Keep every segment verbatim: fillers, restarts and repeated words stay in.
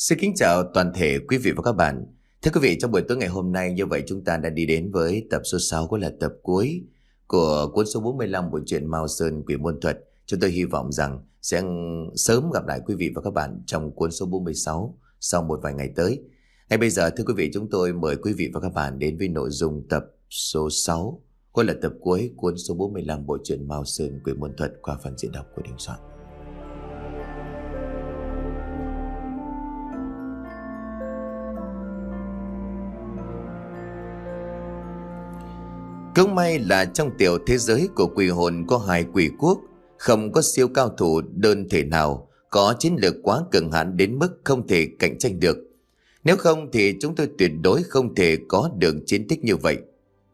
Xin kính chào toàn thể quý vị và các bạn. Thưa quý vị, trong buổi tối ngày hôm nay như vậy chúng ta đã đi đến với tập số sáu, cũng là tập cuối của cuốn số bốn mươi lăm bộ truyện Mao Sơn Quỷ Môn Thuật. Chúng tôi hy vọng rằng sẽ sớm gặp lại quý vị và các bạn trong cuốn số bốn mươi sáu sau một vài ngày tới. Ngay bây giờ thưa quý vị, chúng tôi mời quý vị và các bạn đến với nội dung tập số sáu, cũng là tập cuối cuốn số bốn mươi lăm bộ truyện Mao Sơn Quỷ Môn Thuật qua phần diễn đọc của Đình Soạn. Cũng may là trong tiểu thế giới của quỷ hồn có hai quỷ quốc, không có siêu cao thủ đơn thể nào có chiến lược quá cường hãn đến mức không thể cạnh tranh được. Nếu không thì chúng tôi tuyệt đối không thể có được chiến tích như vậy.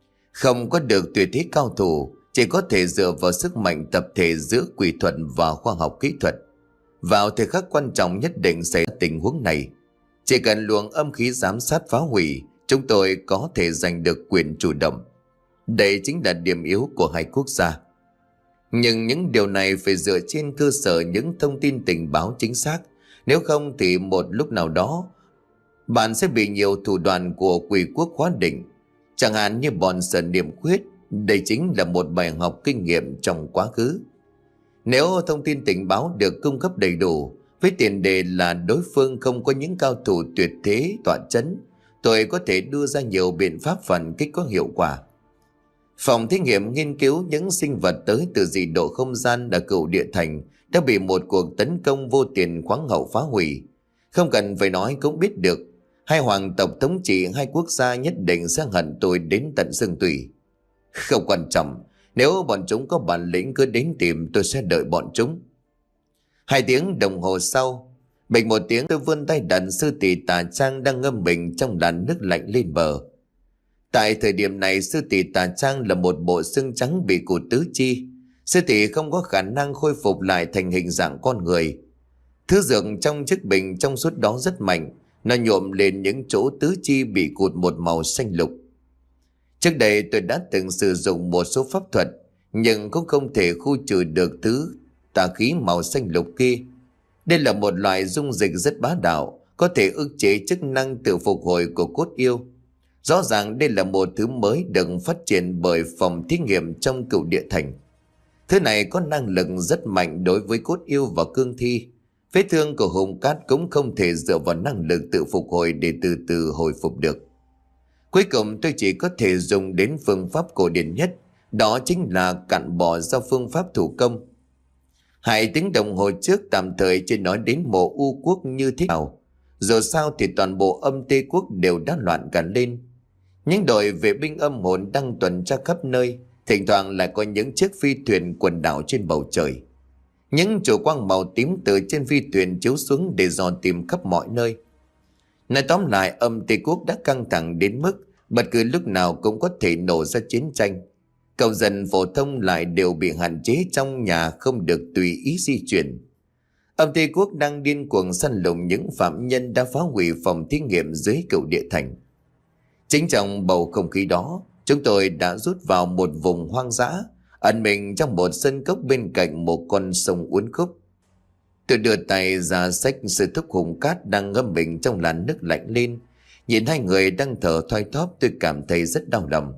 Không có được tuyệt thế cao thủ, chỉ có thể dựa vào sức mạnh tập thể giữa quỷ thuật và khoa học kỹ thuật. Vào thời khắc quan trọng nhất định xảy ra tình huống này, chỉ cần luồng âm khí giám sát phá hủy, chúng tôi có thể giành được quyền chủ động. Đây chính là điểm yếu của hai quốc gia. Nhưng những điều này phải dựa trên cơ sở những thông tin tình báo chính xác. Nếu không thì một lúc nào đó bạn sẽ bị nhiều thủ đoạn của quỷ quốc khóa định. Chẳng hạn như bọn Sơn Niệm Khuyết. Đây chính là một bài học kinh nghiệm trong quá khứ. Nếu thông tin tình báo được cung cấp đầy đủ, với tiền đề là đối phương không có những cao thủ tuyệt thế tọa chấn, tôi có thể đưa ra nhiều biện pháp phản kích có hiệu quả. Phòng thí nghiệm nghiên cứu những sinh vật tới từ dị độ không gian ở Cửu Địa Thành đã bị một cuộc tấn công vô tiền khoáng hậu phá hủy. Không cần phải nói cũng biết được, hai hoàng tộc thống trị hai quốc gia nhất định sẽ hận tôi đến tận xương tủy. Không quan trọng, nếu bọn chúng có bản lĩnh cứ đến tìm, tôi sẽ đợi bọn chúng. Hai tiếng đồng hồ sau, bịch một tiếng, tôi vươn tay đặt sư tỷ Tà Trang đang ngâm mình trong làn nước lạnh lên bờ. Tại thời điểm này, sư tỷ Tà Trang là một bộ xương trắng bị cụt tứ chi. Sư tỷ không có khả năng khôi phục lại thành hình dạng con người. Thứ dược trong chiếc bình trong suốt đó rất mạnh, nó nhuộm lên những chỗ tứ chi bị cụt một màu xanh lục. Trước đây tôi đã từng sử dụng một số pháp thuật, nhưng cũng không thể khu trừ được thứ tà khí màu xanh lục kia. Đây là một loại dung dịch rất bá đạo, có thể ức chế chức năng tự phục hồi của cốt yêu. Rõ ràng đây là một thứ mới được phát triển bởi phòng thí nghiệm trong Cửu Địa Thành. Thứ này có năng lực rất mạnh đối với cốt yêu và cương thi. Vết thương của Hùng Cát cũng không thể dựa vào năng lực tự phục hồi để từ từ hồi phục được. Cuối cùng tôi chỉ có thể dùng đến phương pháp cổ điển nhất, đó chính là cặn bò do phương pháp thủ công. Hai tiếng đồng hồ trước tạm thời chưa nói đến mộ U quốc như thế nào. Dù sao thì toàn bộ âm Tê quốc đều đã loạn cả lên. Những đội vệ binh âm hồn đang tuần tra khắp nơi, thỉnh thoảng lại có những chiếc phi thuyền quần đảo trên bầu trời. Những trụ quang màu tím từ trên phi thuyền chiếu xuống để dò tìm khắp mọi nơi. Nói tóm lại, âm Tây quốc đã căng thẳng đến mức bất cứ lúc nào cũng có thể nổ ra chiến tranh. Cậu dân phổ thông lại đều bị hạn chế trong nhà, không được tùy ý di chuyển. Âm Tây quốc đang điên cuồng săn lùng những phạm nhân đã phá hủy phòng thí nghiệm dưới Cửu Địa Thành. Chính trong bầu không khí đó, chúng tôi đã rút vào một vùng hoang dã, ẩn mình trong một sân cốc bên cạnh một con sông uốn khúc. Tôi đưa tay ra xách sư thúc Hùng Cát đang ngâm mình trong làn nước lạnh lên. Nhìn hai người đang thở thoi thóp, tôi cảm thấy rất đau lòng.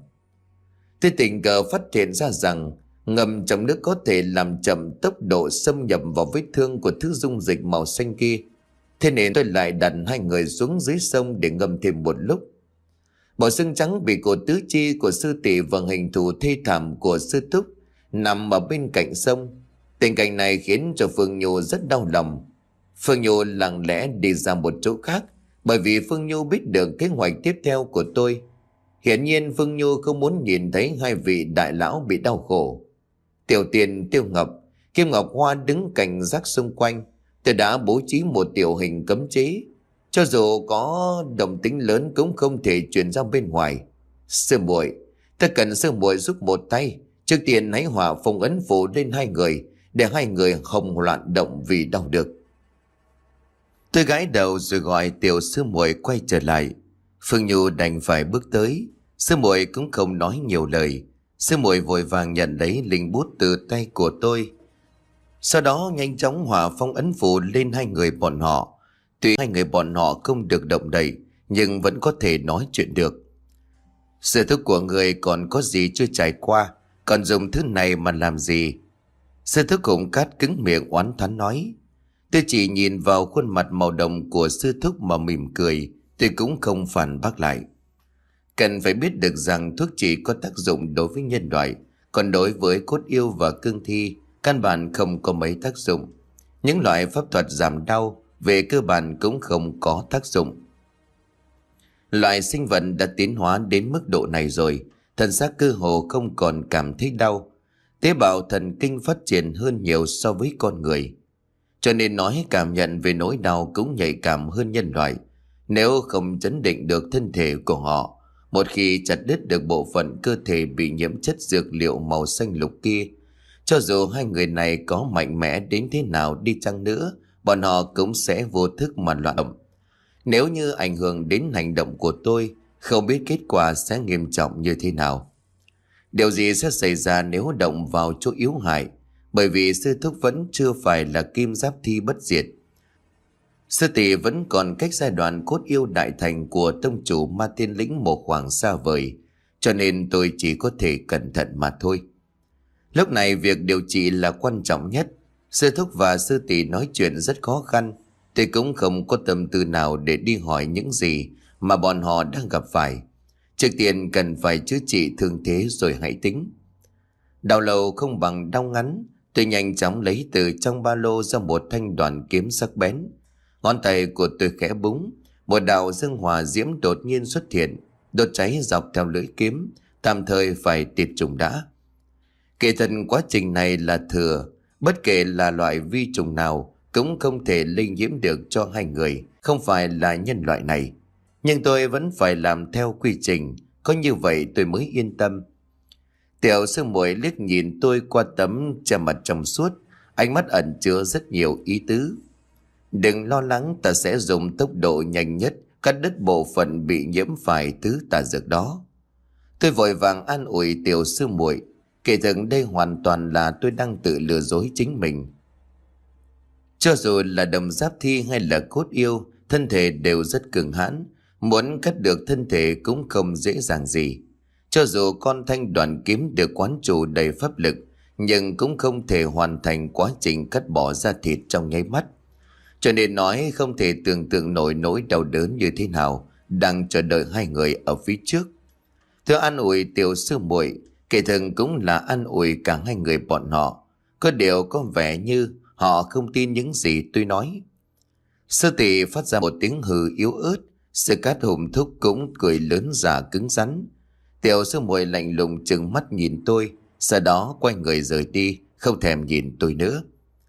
Tôi tình cờ phát hiện ra rằng ngâm trong nước có thể làm chậm tốc độ xâm nhập vào vết thương của thứ dung dịch màu xanh kia. Thế nên tôi lại đặt hai người xuống dưới sông để ngâm thêm một lúc. Bộ xương trắng bị cột tứ chi của sư tỷ và hình thù thê thảm của sư thúc nằm ở bên cạnh sông. Tình cảnh này khiến cho Phương Nhu rất đau lòng. Phương Nhu lặng lẽ đi ra một chỗ khác, bởi vì Phương Nhu biết được kế hoạch tiếp theo của tôi. Hiển nhiên Phương Nhu không muốn nhìn thấy hai vị đại lão bị đau khổ. Tiểu Tiền, Tiêu Ngọc, Kim Ngọc Hoa đứng cảnh giác xung quanh. Tôi đã bố trí một tiểu hình cấm chế, cho dù có động tĩnh lớn cũng không thể truyền ra bên ngoài. Sư muội, ta cần sư muội giúp một tay. Trước tiên hãy hỏa phong ấn phủ lên hai người, để hai người không loạn động vì đau được. Tôi gãi đầu rồi gọi tiểu sư muội quay trở lại. Phương Nhu đành phải bước tới. Sư muội cũng không nói nhiều lời. Sư muội vội vàng nhận lấy linh bút từ tay của tôi. Sau đó nhanh chóng hỏa phong ấn phủ lên hai người bọn họ. Tuy hai người bọn họ không được động đậy, nhưng vẫn có thể nói chuyện được. Sư thúc của người còn có gì chưa trải qua, còn dùng thứ này mà làm gì? Sư thúc Hùng Cát cứng miệng oán thán nói. Tôi chỉ nhìn vào khuôn mặt màu đồng của sư thúc mà mỉm cười, tôi cũng không phản bác lại. Cần phải biết được rằng thuốc chỉ có tác dụng đối với nhân loại, còn đối với cốt yêu và cương thi, căn bản không có mấy tác dụng. Những loại pháp thuật giảm đau về cơ bản cũng không có tác dụng. Loại sinh vật đã tiến hóa đến mức độ này rồi, thân xác cơ hồ không còn cảm thấy đau. Tế bào thần kinh phát triển hơn nhiều so với con người, cho nên nói cảm nhận về nỗi đau cũng nhạy cảm hơn nhân loại. Nếu không chấn định được thân thể của họ, một khi chặt đứt được bộ phận cơ thể bị nhiễm chất dược liệu màu xanh lục kia, cho dù hai người này có mạnh mẽ đến thế nào đi chăng nữa, bọn họ cũng sẽ vô thức mà loạn động. Nếu như ảnh hưởng đến hành động của tôi, không biết kết quả sẽ nghiêm trọng như thế nào. Điều gì sẽ xảy ra nếu động vào chỗ yếu hại, bởi vì sư thúc vẫn chưa phải là kim giáp thi bất diệt. Sư tỷ vẫn còn cách giai đoạn cốt yêu đại thành của tông chủ Ma Tiên Lĩnh một khoảng xa vời, cho nên tôi chỉ có thể cẩn thận mà thôi. Lúc này việc điều trị là quan trọng nhất. Sư thúc và sư tỷ nói chuyện rất khó khăn, tôi cũng không có tâm tư nào để đi hỏi những gì mà bọn họ đang gặp phải. Trước tiên cần phải chữa trị thương thế rồi hãy tính. Đau lâu không bằng đau ngắn, tôi nhanh chóng lấy từ trong ba lô ra một thanh đoàn kiếm sắc bén. Ngón tay của tôi khẽ búng, một đạo dương hỏa diễm đột nhiên xuất hiện, đốt cháy dọc theo lưỡi kiếm, tạm thời phải tiệt trùng đã. Kể thật quá trình này là thừa, bất kể là loại vi trùng nào cũng không thể lây nhiễm được cho hai người, không phải là nhân loại này. Nhưng tôi vẫn phải làm theo quy trình, có như vậy tôi mới yên tâm. Tiểu sư muội liếc nhìn tôi qua tấm che mặt trong suốt, ánh mắt ẩn chứa rất nhiều ý tứ. Đừng lo lắng, ta sẽ dùng tốc độ nhanh nhất cắt đứt bộ phận bị nhiễm phải thứ tà dược đó. Tôi vội vàng an ủi tiểu sư muội, kể thực đây hoàn toàn là tôi đang tự lừa dối chính mình. Cho dù là đồng giáp thi hay là cốt yêu, thân thể đều rất cường hãn, muốn cắt được thân thể cũng không dễ dàng gì. Cho dù con thanh đoàn kiếm được quán chủ đầy pháp lực, nhưng cũng không thể hoàn thành quá trình cắt bỏ da thịt trong nháy mắt. Cho nên nói không thể tưởng tượng nổi nỗi đau đớn như thế nào đang chờ đợi hai người ở phía trước. Tôi an ủi tiểu sư muội, kể thường cũng là an ủi cả hai người bọn họ. Có điều có vẻ như họ không tin những gì tôi nói. Sư tỷ phát ra một tiếng hừ yếu ớt, Sư Cát Hùng Thúc cũng cười lớn giả cứng rắn. Tiểu sư muội lạnh lùng trừng mắt nhìn tôi, sau đó quay người rời đi, không thèm nhìn tôi nữa.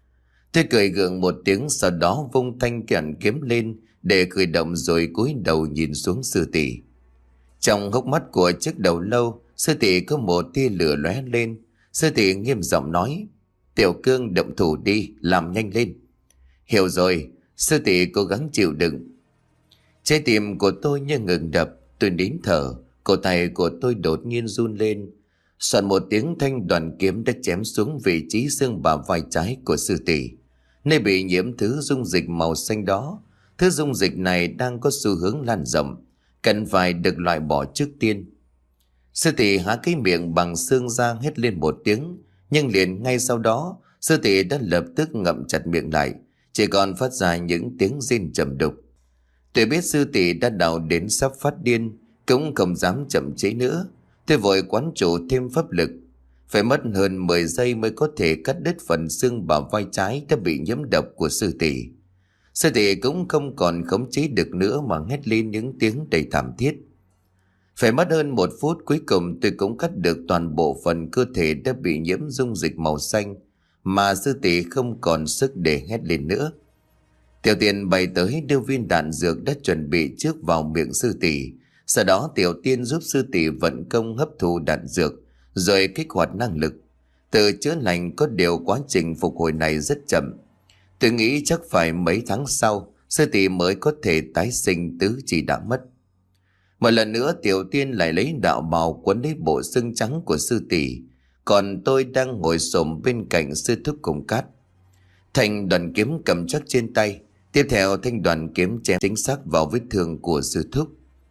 Tôi cười gượng một tiếng, sau đó vung thanh kiện kiếm lên để khởi động rồi cúi đầu nhìn xuống sư tỷ. Trong hốc mắt của chiếc đầu lâu, sư tỷ có một tia lửa lóe lên. Sư tỷ nghiêm giọng nói, Tiểu Cương động thủ đi, làm nhanh lên. Hiểu rồi, sư tỷ cố gắng chịu đựng. Trái tim của tôi như ngừng đập, tôi nín thở, cổ tay của tôi đột nhiên run lên. Soạn một tiếng, thanh đoàn kiếm đã chém xuống vị trí xương bả vai trái của sư tỷ, nơi bị nhiễm thứ dung dịch màu xanh đó. Thứ dung dịch này đang có xu hướng lan rộng, cần phải được loại bỏ trước tiên. Sư tỷ há cái miệng bằng xương ra hét lên một tiếng, nhưng liền ngay sau đó sư tỷ đã lập tức ngậm chặt miệng lại, chỉ còn phát ra những tiếng rên trầm đục. Tôi biết sư tỷ đã đau đến sắp phát điên, cũng không dám chậm chế nữa. Tôi vội quán chủ thêm pháp lực. Phải mất hơn mười giây mới có thể cắt đứt phần xương bả vai trái đã bị nhiễm độc của sư tỷ. Sư tỷ cũng không còn khống chế được nữa mà hét lên những tiếng đầy thảm thiết. Phải mất hơn một phút, cuối cùng tôi cũng cắt được toàn bộ phần cơ thể đã bị nhiễm dung dịch màu xanh, mà sư tỷ không còn sức để hét lên nữa. Tiểu Tiên bay tới đưa viên đạn dược đã chuẩn bị trước vào miệng sư tỷ. Sau đó Tiểu Tiên giúp sư tỷ vận công hấp thu đạn dược, rồi kích hoạt năng lực. Từ chữa lành có điều quá trình phục hồi này rất chậm. Tôi nghĩ chắc phải mấy tháng sau, sư tỷ mới có thể tái sinh, tứ chỉ đã mất. Một lần nữa Tiểu Tiên lại lấy đạo bào quấn lấy bộ xương trắng của sư tỷ, còn tôi đang ngồi xổm bên cạnh sư thúc Hùng Cát. Thành đoàn kiếm cầm chắc trên tay, Tiếp theo thanh đoàn kiếm chém chính xác vào vết thương của sư thúc.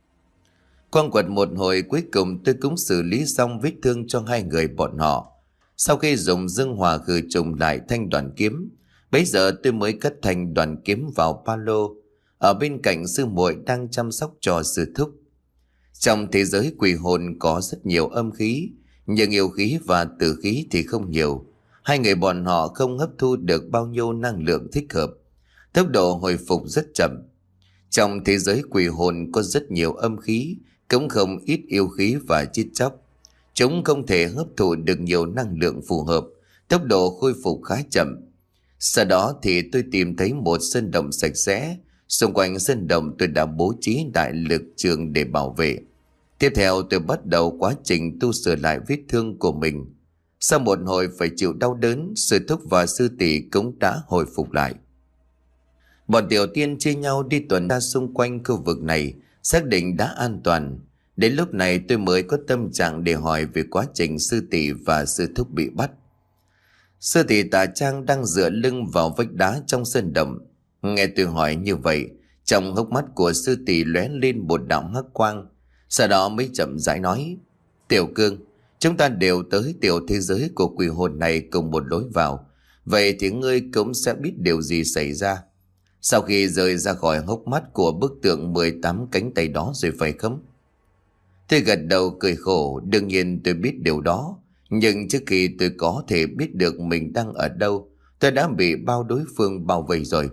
Quang quật một hồi, cuối cùng tôi cũng xử lý xong vết thương cho hai người bọn họ. Sau khi dùng dương hòa khử trùng lại thanh đoàn kiếm, bấy giờ tôi mới cất thanh đoàn kiếm vào ba lô. Ở bên cạnh sư muội đang chăm sóc cho sư thúc. Trong thế giới quỷ hồn có rất nhiều âm khí, nhưng yêu khí và tử khí thì không nhiều. Hai người bọn họ không hấp thu được bao nhiêu năng lượng thích hợp. Tốc độ hồi phục rất chậm. Trong thế giới quỷ hồn có rất nhiều âm khí, cũng không ít yêu khí và chết chóc. Chúng không thể hấp thụ được nhiều năng lượng phù hợp, tốc độ khôi phục khá chậm. Sau đó thì tôi tìm thấy một sân động sạch sẽ. Xung quanh sân động tôi đã bố trí đại lực trường để bảo vệ. Tiếp theo tôi bắt đầu quá trình tu sửa lại vết thương của mình. Sau một hồi phải chịu đau đớn, sư thúc và sư tỷ cũng đã hồi phục lại. Bọn tiểu tiên chia nhau đi tuần tra xung quanh khu vực này, xác định đã an toàn. Đến lúc này tôi mới có tâm trạng để hỏi về quá trình sư tỷ và sư thúc bị bắt. Sư tỷ Tà Trang đang dựa lưng vào vách đá trong sân động. Nghe tôi hỏi như vậy, trong hốc mắt của sư tỷ lóe lên một đạo hắc quang. Sau đó mới chậm rãi nói: Tiểu Cương, chúng ta đều tới tiểu thế giới của quỷ hồn này cùng một lối vào. Vậy thì ngươi cũng sẽ biết điều gì xảy ra. Sau khi rời ra khỏi hốc mắt của bức tượng mười tám cánh tay đó rồi phải không? Tôi gật đầu cười khổ. Đương nhiên tôi biết điều đó. Nhưng trước khi tôi có thể biết được mình đang ở đâu, tôi đã bị bao đối phương bao vây rồi.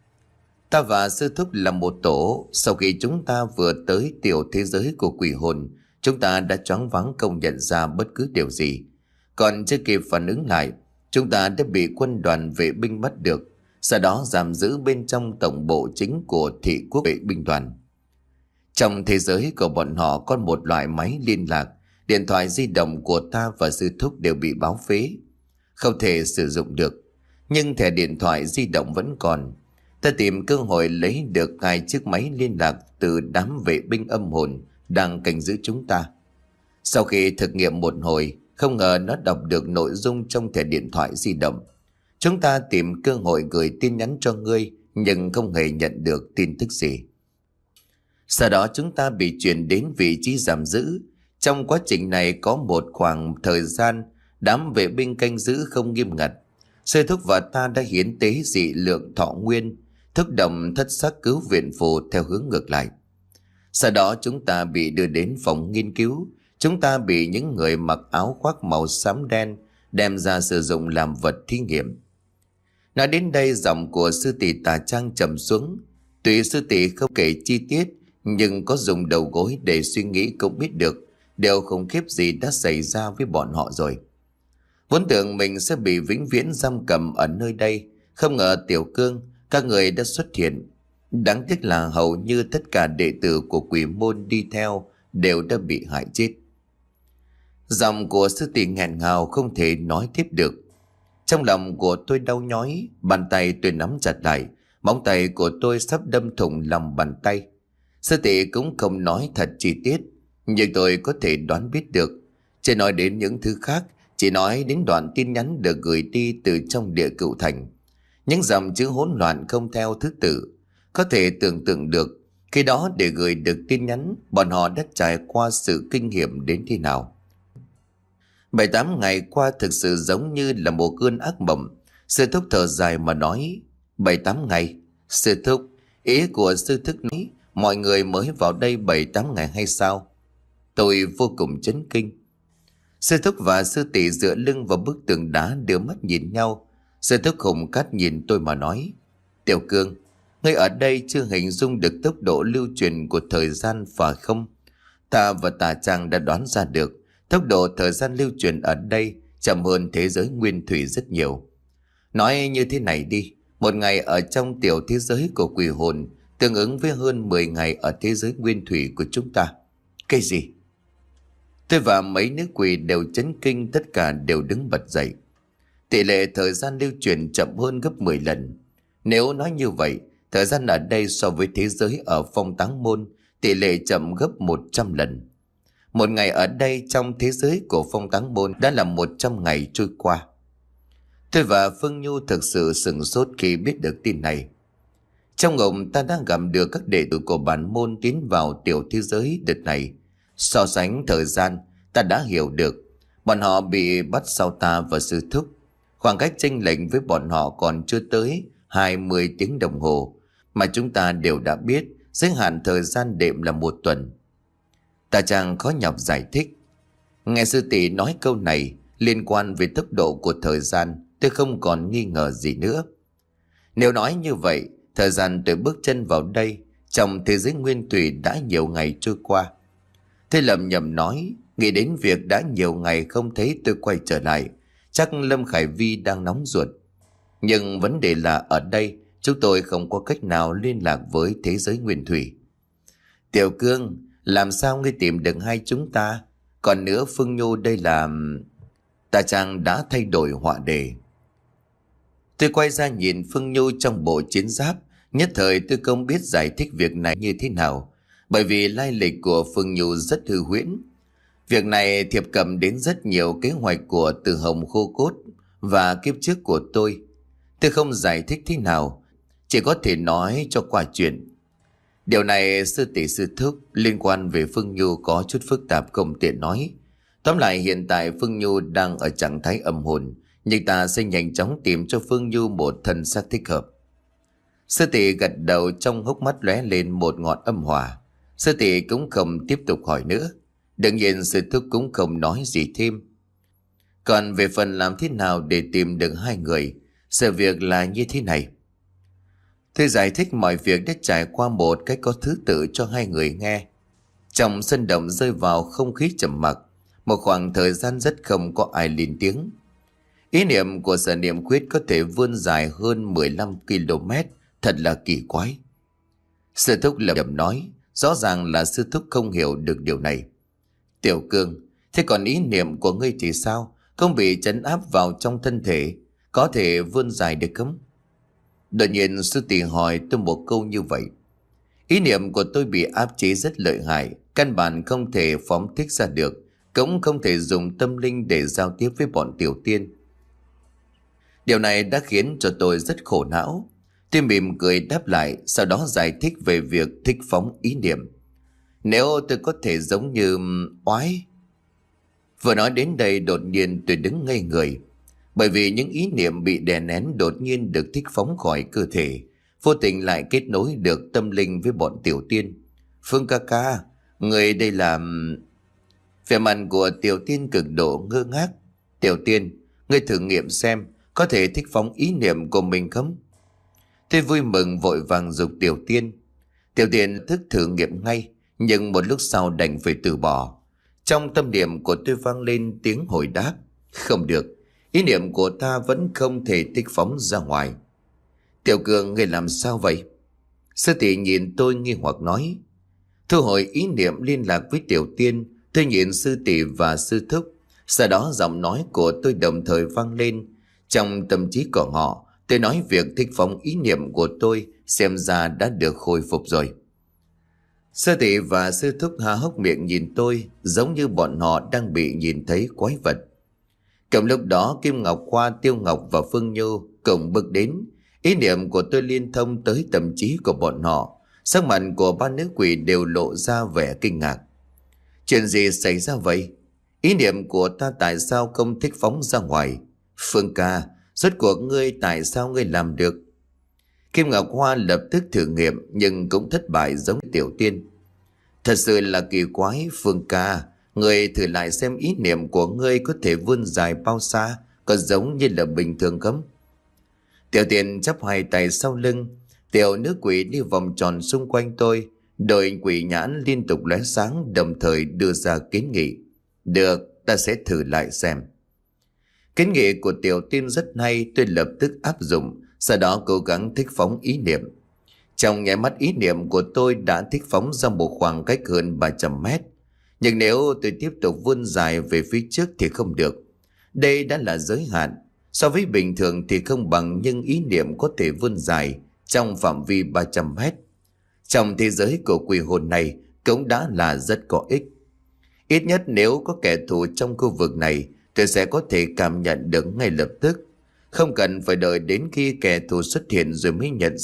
Ta và sư thúc là một tổ. Sau khi chúng ta vừa tới tiểu thế giới của quỷ hồn, chúng ta đã choáng váng không nhận ra bất cứ điều gì. Còn chưa kịp phản ứng lại, chúng ta đã bị quân đoàn vệ binh bắt được, sau đó giam giữ bên trong tổng bộ chính của thị quốc vệ binh đoàn. Trong thế giới của bọn họ có một loại máy liên lạc. Điện thoại di động của ta và sư thúc đều bị báo phế, không thể sử dụng được. Nhưng thẻ điện thoại di động vẫn còn. Ta tìm cơ hội lấy được hai chiếc máy liên lạc từ đám vệ binh âm hồn đang canh giữ chúng ta. Sau khi thực nghiệm một hồi, không ngờ nó đọc được nội dung trong thẻ điện thoại di động. Chúng ta tìm cơ hội gửi tin nhắn cho ngươi, nhưng không hề nhận được tin tức gì. Sau đó chúng ta bị chuyển đến vị trí giam giữ. Trong quá trình này có một khoảng thời gian đám vệ binh canh giữ không nghiêm ngặt. Sư thúc và ta đã hiến tế dị lượng thọ nguyên, thúc động thất sắc cứu viện phù theo hướng ngược lại. Sau đó chúng ta bị đưa đến phòng nghiên cứu. Chúng ta bị những người mặc áo khoác màu xám đen đem ra sử dụng làm vật thí nghiệm. Nói đến đây, giọng của sư tỷ Tà Trang trầm xuống. Tuy sư tỷ không kể chi tiết, nhưng có dùng đầu gối để suy nghĩ cũng biết được điều khủng khiếp gì đã xảy ra với bọn họ rồi. Vốn tưởng mình sẽ bị vĩnh viễn giam cầm ở nơi đây, không ngờ Tiểu Cương, các người đã xuất hiện. Đáng tiếc là hầu như tất cả đệ tử của quỷ môn đi theo đều đã bị hại chết. Giọng của sư tỷ nghẹn ngào không thể nói tiếp được. Trong lòng của tôi đau nhói, bàn tay tôi nắm chặt lại, móng tay của tôi sắp đâm thủng lòng bàn tay. Sư tỷ cũng không nói thật chi tiết, nhưng tôi có thể đoán biết được. Chưa nói đến những thứ khác, chỉ nói đến đoạn tin nhắn được gửi đi từ trong địa cựu thành. Những dòng chữ hỗn loạn không theo thứ tự. Có thể tưởng tượng được, khi đó để gửi được tin nhắn, bọn họ đã trải qua sự kinh nghiệm đến thế nào. Bảy tám ngày qua thực sự giống như là một cơn ác mộng. Sư thúc thở dài mà nói: Bảy tám ngày? Sư thúc, ý của sư thúc nói mọi người mới vào đây bảy tám ngày hay sao? Tôi vô cùng chấn kinh. Sư thúc và sư tỷ dựa lưng vào bức tường đá đưa mắt nhìn nhau. Sư thúc hùng cát nhìn tôi mà nói: Tiểu Cương, ngươi ở đây chưa hình dung được tốc độ lưu truyền của thời gian phải không? Ta và Tà Trang đã đoán ra được tốc độ thời gian lưu truyền ở đây chậm hơn thế giới nguyên thủy rất nhiều. Nói như thế này đi, một ngày ở trong tiểu thế giới của quỷ hồn tương ứng với hơn mười ngày ở thế giới nguyên thủy của chúng ta. Cái gì? Tôi và mấy nữ quỷ đều chấn kinh, tất cả đều đứng bật dậy. Tỷ lệ thời gian lưu truyền chậm hơn gấp mười lần. Nếu nói như vậy, thời gian ở đây so với thế giới ở Phong Táng Môn tỷ lệ chậm gấp một trăm lần. Một ngày ở đây trong thế giới của Phong Táng Môn đã là một trăm ngày trôi qua. Tôi và Phương Nhu thực sự sửng sốt khi biết được tin này. Trong ngộng ta đang gặp được các đệ tử của bản môn tiến vào tiểu thế giới đợt này. So sánh thời gian, ta đã hiểu được bọn họ bị bắt sau ta và sư thúc. Khoảng cách chênh lệch với bọn họ còn chưa tới hai mươi tiếng đồng hồ, mà chúng ta đều đã biết giới hạn thời gian đệm là một tuần. Ta chàng khó nhọc giải thích. Nghe sư tỷ nói câu này liên quan về tốc độ của thời gian, tôi không còn nghi ngờ gì nữa. Nếu nói như vậy, thời gian tôi bước chân vào đây trong thế giới nguyên thủy đã nhiều ngày trôi qua. Thế lầm nhầm nói, nghĩ đến việc đã nhiều ngày không thấy tôi quay trở lại, chắc Lâm Khải Vi đang nóng ruột. Nhưng vấn đề là ở đây chúng tôi không có cách nào liên lạc với thế giới nguyên thủy. Tiểu Cương, làm sao ngươi tìm được hai chúng ta? Còn nữa Phương Nhu đây là... Tà Trang đã thay đổi họa đề. Tôi quay ra nhìn Phương Nhu trong bộ chiến giáp. Nhất thời tôi không biết giải thích việc này như thế nào, bởi vì lai lịch của Phương Nhu rất hư huyễn. Việc này thiệp cầm đến rất nhiều kế hoạch của Từ Hồng Khô Cốt và kiếp trước của tôi. Tôi không giải thích thế nào, chỉ có thể nói cho qua chuyện. Điều này sư tỷ sư thúc liên quan về Phương Nhu có chút phức tạp không tiện nói. Tóm lại hiện tại Phương Nhu đang ở trạng thái âm hồn, nhưng ta sẽ nhanh chóng tìm cho Phương Nhu một thân xác thích hợp. Sư tỷ gật đầu, trong hốc mắt lóe lên một ngọn âm hòa. Sư tỷ cũng không tiếp tục hỏi nữa. Đương nhiên sư thúc cũng không nói gì thêm. Còn về phần làm thế nào để tìm được hai người, sự việc là như thế này. Tôi giải thích mọi việc đã trải qua một cách có thứ tự cho hai người nghe. Trong sân động rơi vào không khí trầm mặc, một khoảng thời gian rất không có ai lên tiếng. Ý niệm của Sở Niệm Quyết có thể vươn dài hơn mười lăm ki lô mét, thật là kỳ quái. Sư thúc lẩm bẩm nói, rõ ràng là sư thúc không hiểu được điều này. Tiểu Cương, thế còn ý niệm của ngươi thì sao? Không bị trấn áp vào trong thân thể, có thể vươn dài được không? Đột nhiên sư tỷ hỏi tôi một câu như vậy. Ý niệm của tôi bị áp chế rất lợi hại, căn bản không thể phóng thích ra được, cũng không thể dùng tâm linh để giao tiếp với bọn tiểu tiên. Điều này đã khiến cho tôi rất khổ não. Tôi mỉm cười đáp lại, sau đó giải thích về việc thích phóng ý niệm. Nếu tôi có thể giống như oái... Vừa nói đến đây đột nhiên tôi đứng ngây người, bởi vì những ý niệm bị đè nén đột nhiên được thích phóng khỏi cơ thể, vô tình lại kết nối được tâm linh với bọn tiểu tiên. Phương ca ca, người đây là... Vẻ mặt của tiểu tiên cực độ ngơ ngác. Tiểu tiên, ngươi thử nghiệm xem có thể thích phóng ý niệm của mình không? Tôi vui mừng vội vàng giục tiểu tiên. Tiểu tiên thức thử nghiệm ngay, nhưng một lúc sau đành phải từ bỏ. Trong tâm niệm của tôi vang lên tiếng hồi đáp. Không được, ý niệm của ta vẫn không thể thích phóng ra ngoài. Tiểu Cường, người làm sao vậy? Sư tỷ nhìn tôi nghi hoặc nói. Thu hồi ý niệm liên lạc với tiểu tiên, tôi nhìn sư tỷ và sư thúc. Sau đó giọng nói của tôi đồng thời vang lên. Trong tâm trí của họ, tôi nói việc thích phóng ý niệm của tôi xem ra đã được khôi phục rồi. Sư tỷ và sư thúc há hốc miệng nhìn tôi, giống như bọn họ đang bị nhìn thấy quái vật. Cùng lúc đó Kim Ngọc Khoa, Tiêu Ngọc và Phương Nhu cùng bước đến. Ý niệm của tôi liên thông tới tâm trí của bọn họ. Sắc mặt của ba nữ quỷ đều lộ ra vẻ kinh ngạc. Chuyện gì xảy ra vậy? Ý niệm của ta tại sao không thích phóng ra ngoài? Phương ca, rốt cuộc ngươi tại sao ngươi làm được? Kim Ngọc Hoa lập tức thử nghiệm nhưng cũng thất bại giống tiểu tiên. Thật sự là kỳ quái. Phương ca, ngươi thử lại xem ý niệm của ngươi có thể vươn dài bao xa, có giống như là bình thường không? Tiểu tiên chắp hai tay sau lưng. Tiểu nữ quỷ đi vòng tròn xung quanh tôi. Đôi quỷ nhãn liên tục lóe sáng, đồng thời đưa ra kiến nghị. Được, ta sẽ thử lại xem. Kiến nghị của tiểu tiên rất hay, tôi lập tức áp dụng, sau đó cố gắng thích phóng ý niệm. Trong nháy mắt ý niệm của tôi đã thích phóng ra một khoảng cách hơn ba trăm mét. Nhưng nếu tôi tiếp tục vươn dài về phía trước thì không được. Đây đã là giới hạn. So với bình thường thì không bằng, nhưng ý niệm có thể vươn dài trong phạm vi ba trăm mét. Trong thế giới của quỷ hồn này cũng đã là rất có ích. Ít nhất nếu có kẻ thù trong khu vực này, tôi sẽ có thể cảm nhận được ngay lập tức. Không cần phải đợi đến khi kẻ thù xuất hiện rồi mới nhận ra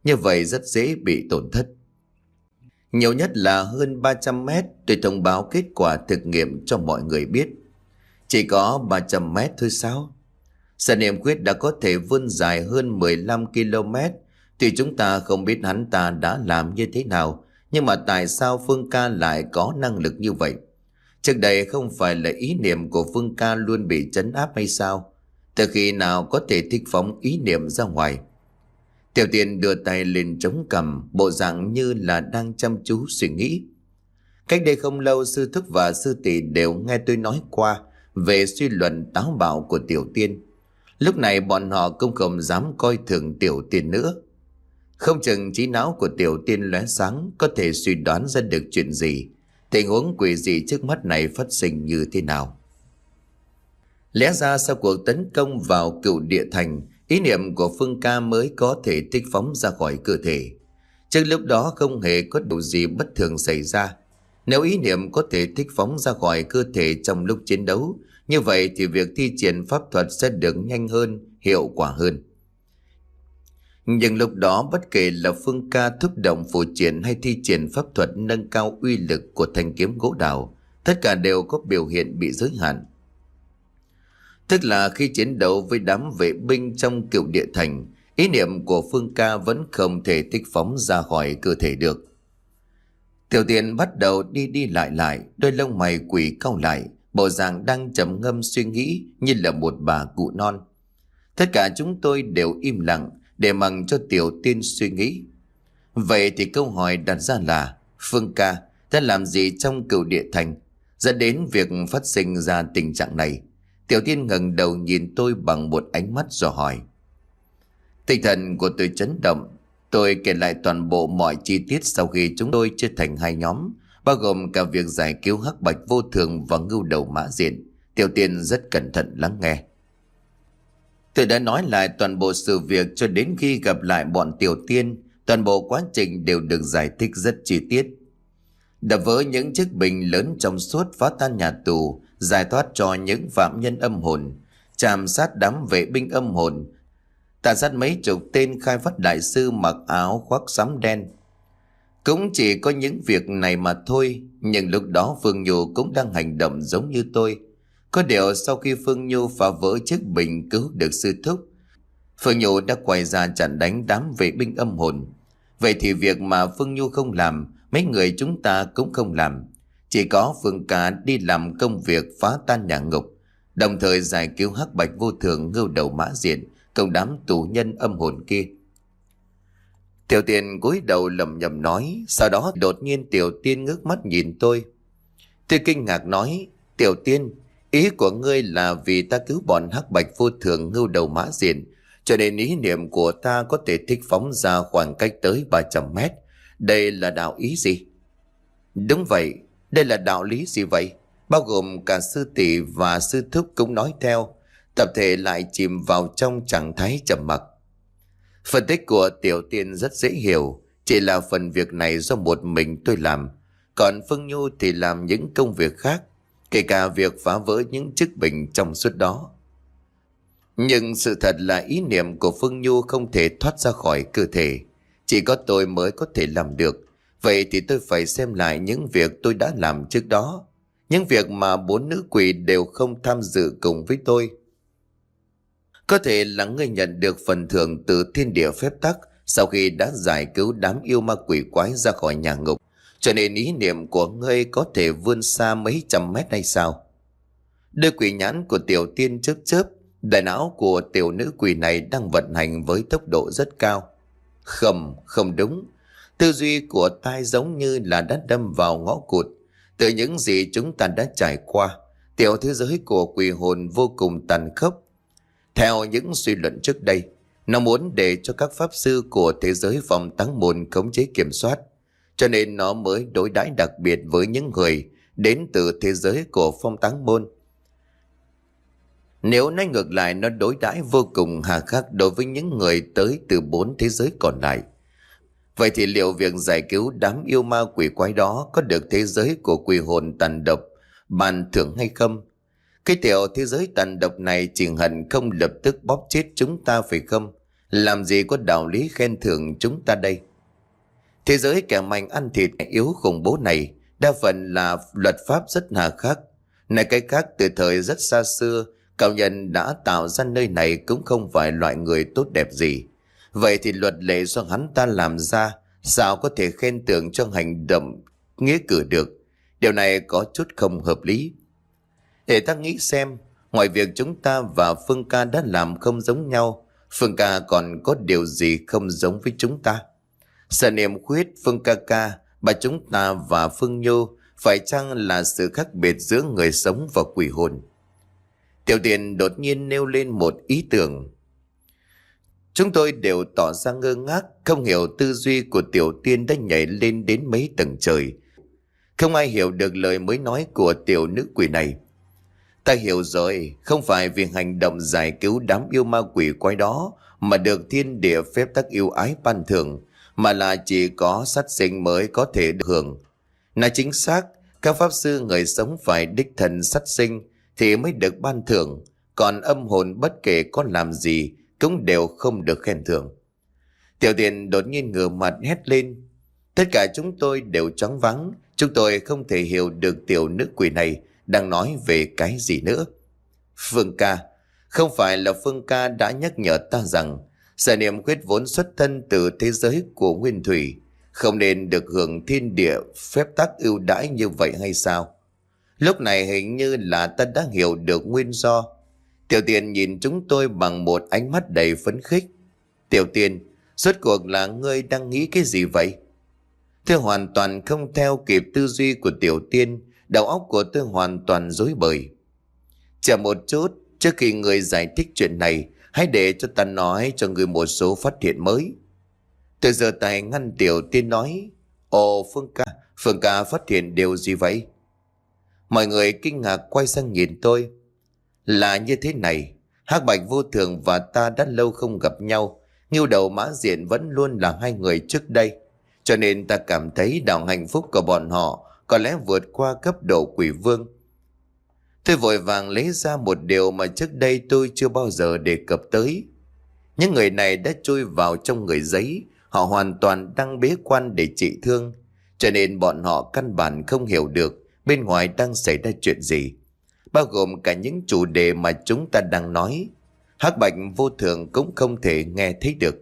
như vậy rất dễ bị tổn thất. Nhiều nhất là hơn ba trăm mét, tôi thông báo kết quả thực nghiệm cho mọi người biết. Chỉ có ba trăm mét thôi sao? Sân Niệm Quyết đã có thể vươn dài hơn mười lăm ki lô mét. Tuy chúng ta không biết hắn ta đã làm như thế nào, nhưng mà tại sao Phương Ca lại có năng lực như vậy? Trước đây không phải là ý niệm của Phương Ca luôn bị trấn áp hay sao? Từ khi nào có thể thích phóng ý niệm ra ngoài? Tiểu Tiên đưa tay lên chống cằm, bộ dạng như là đang chăm chú suy nghĩ. Cách đây không lâu, sư thúc và sư tỷ đều nghe tôi nói qua về suy luận táo bạo của Tiểu Tiên. Lúc này bọn họ cũng không dám coi thường Tiểu Tiên nữa. Không chừng trí não của Tiểu Tiên lóe sáng, có thể suy đoán ra được chuyện gì, tình huống quỷ dị trước mắt này phát sinh như thế nào. Lẽ ra sau cuộc tấn công vào Cựu Địa Thành, ý niệm của Phương Ca mới có thể thích phóng ra khỏi cơ thể. Trước lúc đó không hề có điều gì bất thường xảy ra. Nếu ý niệm có thể thích phóng ra khỏi cơ thể trong lúc chiến đấu, như vậy thì việc thi triển pháp thuật sẽ được nhanh hơn, hiệu quả hơn. Nhưng lúc đó bất kể là Phương Ca thúc động phù triển hay thi triển pháp thuật nâng cao uy lực của thanh kiếm gỗ đào, tất cả đều có biểu hiện bị giới hạn. Tức là khi chiến đấu với đám vệ binh trong Cựu Địa Thành, ý niệm của Phương Ca vẫn không thể thích phóng ra khỏi cơ thể được. Tiểu Tiên bắt đầu đi đi lại lại, đôi lông mày quỷ cau lại, bộ dạng đang trầm ngâm suy nghĩ như là một bà cụ non. Tất cả chúng tôi đều im lặng để mặc cho Tiểu Tiên suy nghĩ. Vậy thì câu hỏi đặt ra là, Phương Ca đã làm gì trong Cựu Địa Thành dẫn đến việc phát sinh ra tình trạng này? Tiểu Tiên ngẩng đầu nhìn tôi bằng một ánh mắt dò hỏi. Tinh thần của tôi chấn động. Tôi kể lại toàn bộ mọi chi tiết sau khi chúng tôi chia thành hai nhóm, bao gồm cả việc giải cứu Hắc Bạch Vô Thường và Ngưu Đầu Mã Diện. Tiểu Tiên rất cẩn thận lắng nghe. Tôi đã nói lại toàn bộ sự việc cho đến khi gặp lại bọn Tiểu Tiên. Toàn bộ quá trình đều được giải thích rất chi tiết. Đập vỡ những chiếc bình lớn trong suốt, phá tan nhà tù, giải thoát cho những phạm nhân âm hồn, chạm sát đám vệ binh âm hồn, tàn sát mấy chục tên khai phát đại sư mặc áo khoác xám đen. Cũng chỉ có những việc này mà thôi. Nhưng lúc đó Phương Nhu cũng đang hành động giống như tôi. Có điều sau khi Phương Nhu phá vỡ chiếc bình cứu được sư thúc, Phương Nhu đã quay ra chặn đánh đám vệ binh âm hồn. Vậy thì việc mà Phương Nhu không làm, mấy người chúng ta cũng không làm. Chỉ có Phương Ca đi làm công việc phá tan nhà ngục, đồng thời giải cứu Hắc Bạch Vô Thường, Ngưu Đầu Mã Diện cùng đám tù nhân âm hồn kia. Tiểu Tiên cúi đầu lẩm nhẩm nói. Sau đó đột nhiên Tiểu Tiên ngước mắt nhìn tôi. Tôi kinh ngạc nói, Tiểu Tiên, ý của ngươi là vì ta cứu bọn Hắc Bạch Vô Thường, Ngưu Đầu Mã Diện, cho nên ý niệm của ta có thể thích phóng ra khoảng cách tới ba trăm mét. Đây là đạo ý gì? Đúng vậy, đây là đạo lý gì vậy? Bao gồm cả sư tỷ và sư thúc cũng nói theo. Tập thể lại chìm vào trong trạng thái trầm mặc. Phân tích của Tiểu Tiên rất dễ hiểu. Chỉ là phần việc này do một mình tôi làm, còn Phương Nhu thì làm những công việc khác, kể cả việc phá vỡ những chiếc bình trong suốt đó. Nhưng sự thật là ý niệm của Phương Nhu không thể thoát ra khỏi cơ thể. Chỉ có tôi mới có thể làm được. Vậy thì tôi phải xem lại những việc tôi đã làm trước đó, những việc mà bốn nữ quỷ đều không tham dự cùng với tôi. Có thể là ngươi nhận được phần thưởng từ thiên địa phép tắc sau khi đã giải cứu đám yêu ma quỷ quái ra khỏi nhà ngục, cho nên ý niệm của ngươi có thể vươn xa mấy trăm mét hay sao? Đôi quỷ nhãn của Tiểu Tiên chớp chớp. Đại não của tiểu nữ quỷ này đang vận hành với tốc độ rất cao. Không, không đúng. Tư duy của tai giống như là đã đâm vào ngõ cụt. Từ những gì chúng ta đã trải qua, tiểu thế giới của quỷ hồn vô cùng tàn khốc. Theo những suy luận trước đây, nó muốn để cho các pháp sư của thế giới phong táng môn khống chế kiểm soát, cho nên nó mới đối đãi đặc biệt với những người đến từ thế giới của phong táng môn. Nếu nói ngược lại, nó đối đãi vô cùng hà khắc đối với những người tới từ bốn thế giới còn lại. Vậy thì liệu việc giải cứu đám yêu ma quỷ quái đó có được thế giới của quỷ hồn tàn độc bàn thưởng hay không? Cái tiểu thế giới tàn độc này chỉ hận không lập tức bóp chết chúng ta phải không? Làm gì có đạo lý khen thưởng chúng ta đây. Thế giới kẻ mạnh ăn thịt kẻ yếu khủng bố này đa phần là luật pháp rất hà khắc. Này cái khác, từ thời rất xa xưa, cao nhân đã tạo ra nơi này cũng không phải loại người tốt đẹp gì. Vậy thì luật lệ do hắn ta làm ra sao có thể khen thưởng cho hành động nghĩa cử được? Điều này có chút không hợp lý. Để ta nghĩ xem, ngoài việc chúng ta và Phương Ca đã làm không giống nhau, Phương Ca còn có điều gì không giống với chúng ta? Sở Niệm Khuyết, Phương Ca Ca, bà chúng ta và Phương Nhô phải chăng là sự khác biệt giữa người sống và quỷ hồn? Tiểu Tiền đột nhiên nêu lên một ý tưởng. Chúng tôi đều tỏ ra ngơ ngác, không hiểu tư duy của Tiểu Tiên đã nhảy lên đến mấy tầng trời. Không ai hiểu được lời mới nói của tiểu nữ quỷ này. Ta hiểu rồi, không phải vì hành động giải cứu đám yêu ma quỷ quái đó mà được thiên địa phép tắc yêu ái ban thưởng, mà là chỉ có sát sinh mới có thể được hưởng. Nói chính xác, các pháp sư người sống phải đích thân sát sinh thì mới được ban thưởng, còn âm hồn bất kể có làm gì cũng đều không được khen thưởng. Tiểu Tiền đột nhiên ngửa mặt hét lên. Tất cả chúng tôi đều choáng váng, chúng tôi không thể hiểu được tiểu nữ quỷ này đang nói về cái gì nữa. Phương Ca, không phải là Phương Ca đã nhắc nhở ta rằng Sở Niệm Khuyết vốn xuất thân từ thế giới của nguyên thủy, không nên được hưởng thiên địa phép tắc ưu đãi như vậy hay sao? Lúc này hình như là ta đã hiểu được nguyên do. Tiểu Tiền nhìn chúng tôi bằng một ánh mắt đầy phấn khích. Tiểu Tiền, rốt cuộc là ngươi đang nghĩ cái gì vậy? Tôi hoàn toàn không theo kịp tư duy của Tiểu Tiên, đầu óc của tôi hoàn toàn rối bời. Chờ một chút, trước khi người giải thích chuyện này, hãy để cho ta nói cho người một số phát hiện mới. Tôi giơ tay ngăn Tiểu Tiên nói. Ồ Phương Ca, Phương Ca phát hiện điều gì vậy? Mọi người kinh ngạc quay sang nhìn tôi. Là như thế này, Hắc Bạch Vô Thường và ta đã lâu không gặp nhau, Ngưu Đầu Mã Diện vẫn luôn là hai người trước đây, cho nên ta cảm thấy đạo hạnh phúc của bọn họ có lẽ vượt qua cấp độ quỷ vương. Tôi vội vàng lấy ra một điều mà trước đây tôi chưa bao giờ đề cập tới. Những người này đã chui vào trong người giấy, họ hoàn toàn đang bế quan để trị thương, cho nên bọn họ căn bản không hiểu được bên ngoài đang xảy ra chuyện gì, bao gồm cả những chủ đề mà chúng ta đang nói. Hắc Bạch Vô Thường cũng không thể nghe thấy được.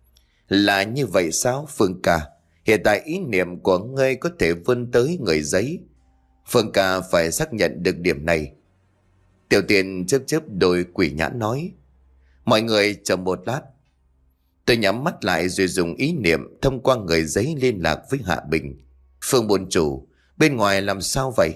Là như vậy sao Phương Ca? Hiện tại ý niệm của ngươi có thể vươn tới người giấy. Phương Ca phải xác nhận được điểm này. Tiểu Tiền chớp chớp đôi quỷ nhãn nói. Mọi người chờ một lát. Tôi nhắm mắt lại rồi dùng ý niệm thông qua người giấy liên lạc với Hạ Bình. Phương Bồn Chủ, bên ngoài làm sao vậy?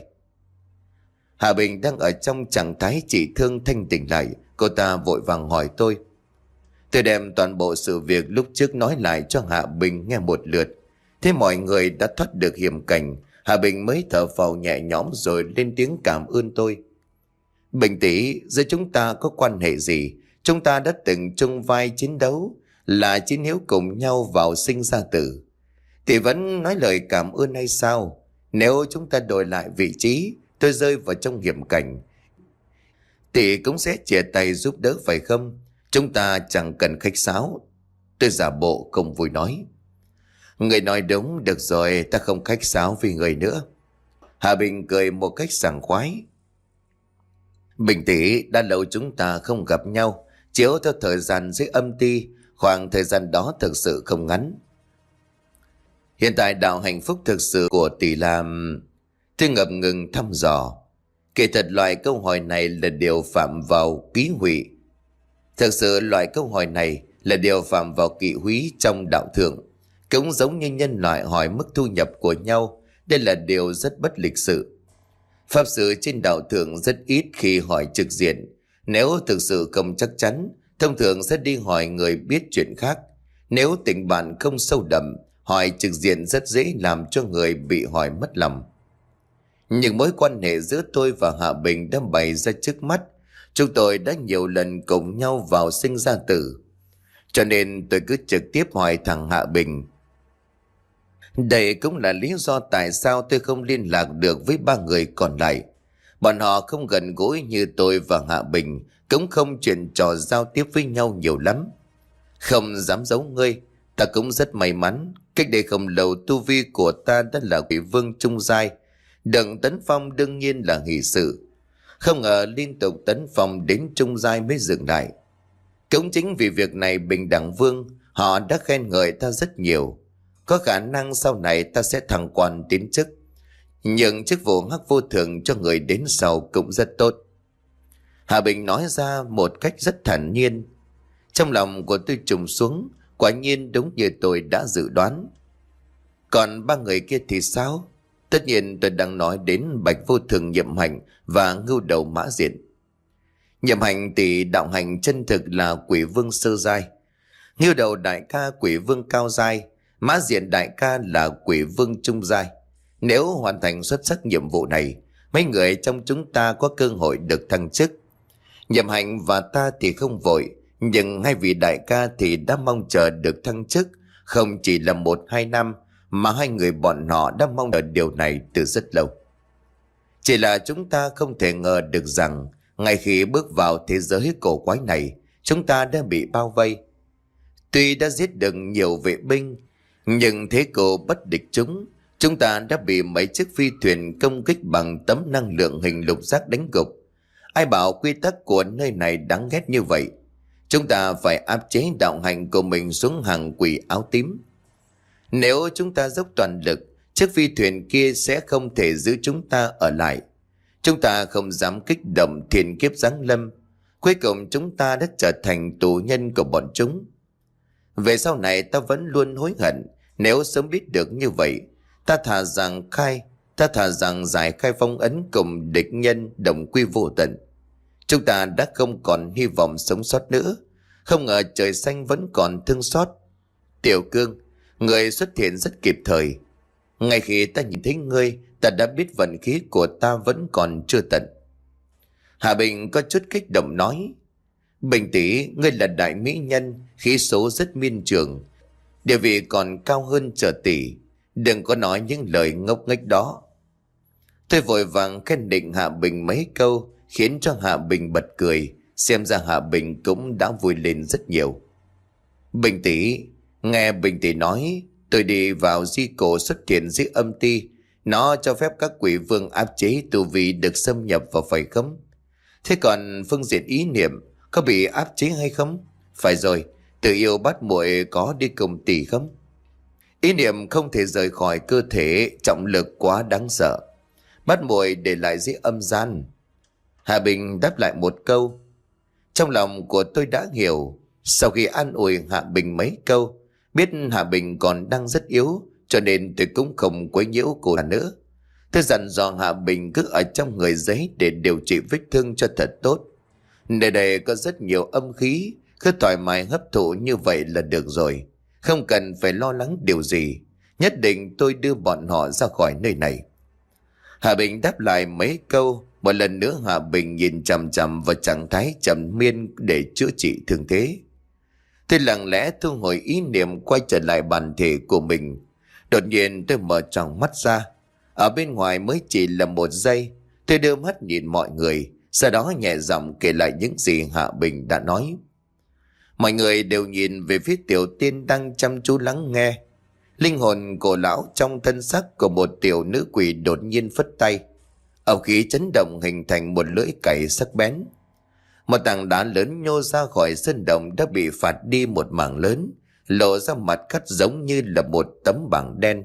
Hạ Bình đang ở trong trạng thái trị thương thanh tỉnh lại. Cô ta vội vàng hỏi tôi. Tôi đem toàn bộ sự việc lúc trước nói lại cho Hạ Bình nghe một lượt. Thế mọi người đã thoát được hiểm cảnh. Hạ Bình mới thở phào nhẹ nhõm rồi lên tiếng cảm ơn tôi. Bình tỷ, giữa chúng ta có quan hệ gì? Chúng ta đã từng chung vai chiến đấu, là chiến hữu cùng nhau vào sinh ra tử. Thì vẫn nói lời cảm ơn hay sao? Nếu chúng ta đổi lại vị trí, tôi rơi vào trong hiểm cảnh, tỷ cũng sẽ chia tay giúp đỡ phải không? Chúng ta chẳng cần khách sáo. Tôi giả bộ không vui nói. Người nói đúng, được rồi, ta không khách sáo vì người nữa. Hà Bình cười một cách sảng khoái. Bình tỷ, đã lâu chúng ta không gặp nhau. Chiếu theo thời gian dưới âm ti, khoảng thời gian đó thực sự không ngắn. Hiện tại đạo hạnh phúc thực sự của tỷ là... Tôi ngập ngừng thăm dò. Kể thật loại câu hỏi này là điều phạm vào ký hủy. Thực sự loại câu hỏi này là điều phạm vào kỵ húy trong đạo thượng. Cũng giống như nhân loại hỏi mức thu nhập của nhau. Đây là điều rất bất lịch sự. Pháp sư trên đạo thượng rất ít khi hỏi trực diện. Nếu thực sự không chắc chắn, thông thường sẽ đi hỏi người biết chuyện khác. Nếu tình bạn không sâu đậm, hỏi trực diện rất dễ làm cho người bị hỏi mất lòng. Những mối quan hệ giữa tôi và Hạ Bình đã bày ra trước mắt. Chúng tôi đã nhiều lần cùng nhau vào sinh ra tử. Cho nên tôi cứ trực tiếp hỏi thằng Hạ Bình. Đây cũng là lý do tại sao tôi không liên lạc được với ba người còn lại. Bọn họ không gần gũi như tôi và Hạ Bình, cũng không chuyện trò giao tiếp với nhau nhiều lắm. Không dám giấu ngươi, ta cũng rất may mắn. Cách đây không lâu tu vi của ta đã là quỷ vương trung giai. Đặng tấn phong đương nhiên là hỷ sự. Không ngờ liên tục tấn phong đến trung giai mới dừng lại. Cũng chính vì việc này Bình Đẳng Vương họ đã khen ngợi ta rất nhiều. Có khả năng sau này ta sẽ thăng quan tiến chức, nhưng chức vụ hắc vô thường cho người đến sau cũng rất tốt. Hạ Bình nói ra một cách rất thản nhiên. Trong lòng của tôi trùng xuống, quả nhiên đúng như tôi đã dự đoán. Còn ba người kia thì sao? Tất nhiên tôi đang nói đến Bạch Vô Thường, Nhiệm Hành và Ngưu Đầu Mã Diện. Nhiệm Hành tỷ đạo hành chân thực là quỷ vương sơ giai, Ngưu Đầu đại ca quỷ vương cao giai, Mã Diện đại ca là quỷ vương trung giai. Nếu hoàn thành xuất sắc nhiệm vụ này, mấy người trong chúng ta có cơ hội được thăng chức. Nhiệm Hành và ta thì không vội, nhưng hai vị đại ca thì đã mong chờ được thăng chức, không chỉ là một hai năm, mà hai người bọn họ đã mong đợi điều này từ rất lâu. Chỉ là chúng ta không thể ngờ được rằng, ngay khi bước vào thế giới cổ quái này, chúng ta đã bị bao vây. Tuy đã giết được nhiều vệ binh, nhưng thế cổ bất địch chúng, chúng ta đã bị mấy chiếc phi thuyền công kích bằng tấm năng lượng hình lục giác đánh gục. Ai bảo quy tắc của nơi này đáng ghét như vậy? Chúng ta phải áp chế đạo hành của mình xuống hàng quỷ áo tím. Nếu chúng ta dốc toàn lực, chiếc phi thuyền kia sẽ không thể giữ chúng ta ở lại. Chúng ta không dám kích động thiên kiếp giáng lâm. Cuối cùng chúng ta đã trở thành tù nhân của bọn chúng. Về sau này ta vẫn luôn hối hận. Nếu sớm biết được như vậy, ta thà rằng khai, ta thà rằng giải khai phong ấn cùng địch nhân đồng quy vô tận. Chúng ta đã không còn hy vọng sống sót nữa. Không ngờ trời xanh vẫn còn thương xót. Tiểu Cương, người xuất hiện rất kịp thời. Ngay khi ta nhìn thấy ngươi, ta đã biết vận khí của ta vẫn còn chưa tận. Hạ Bình có chút kích động nói: Bình tỷ, ngươi là đại mỹ nhân, khí số rất miên trường, địa vị còn cao hơn Trở tỷ. Đừng có nói những lời ngốc nghếch đó. Tôi vội vàng khen định Hạ Bình mấy câu, khiến cho Hạ Bình bật cười. Xem ra Hạ Bình cũng đã vui lên rất nhiều. Bình tỷ, nghe Bình tỷ nói, tôi đi vào di cổ xuất hiện dưới âm ti. Nó cho phép các quỷ vương áp chế tu vi được xâm nhập vào, phải không? Thế còn phương diện ý niệm có bị áp chế hay không? Phải rồi, Tử Yêu bắt muội có đi cùng tỷ không? Ý niệm không thể rời khỏi cơ thể, trọng lực quá đáng sợ. Bắt muội để lại dưới âm gian. Hạ Bình đáp lại một câu. Trong lòng của tôi đã hiểu. Sau khi an ủi Hạ Bình mấy câu, biết Hạ Bình còn đang rất yếu, cho nên tôi cũng không quấy nhiễu cô ta nữa. Tôi dặn dò Hạ Bình cứ ở trong người giấy để điều trị vết thương cho thật tốt. Nơi đây có rất nhiều âm khí, cứ thoải mái hấp thụ như vậy là được rồi. Không cần phải lo lắng điều gì. Nhất định tôi đưa bọn họ ra khỏi nơi này. Hạ Bình đáp lại mấy câu. Một lần nữa Hạ Bình nhìn chằm chằm vào trạng thái trầm miên để chữa trị thương thế. Tôi lặng lẽ thu hồi ý niệm, quay trở lại bản thể của mình. Đột nhiên tôi mở tròng mắt ra. Ở bên ngoài mới chỉ là một giây. Tôi đưa mắt nhìn mọi người, sau đó nhẹ giọng kể lại những gì Hạ Bình đã nói. Mọi người đều nhìn về phía Tiểu Tiên đang chăm chú lắng nghe. Linh hồn của lão trong thân xác của một tiểu nữ quỷ đột nhiên phất tay. Ảo khí chấn động hình thành một lưỡi cày sắc bén. Một tảng đá lớn nhô ra khỏi sơn động đã bị phạt đi một mảng lớn, lộ ra mặt cắt giống như là một tấm bảng đen.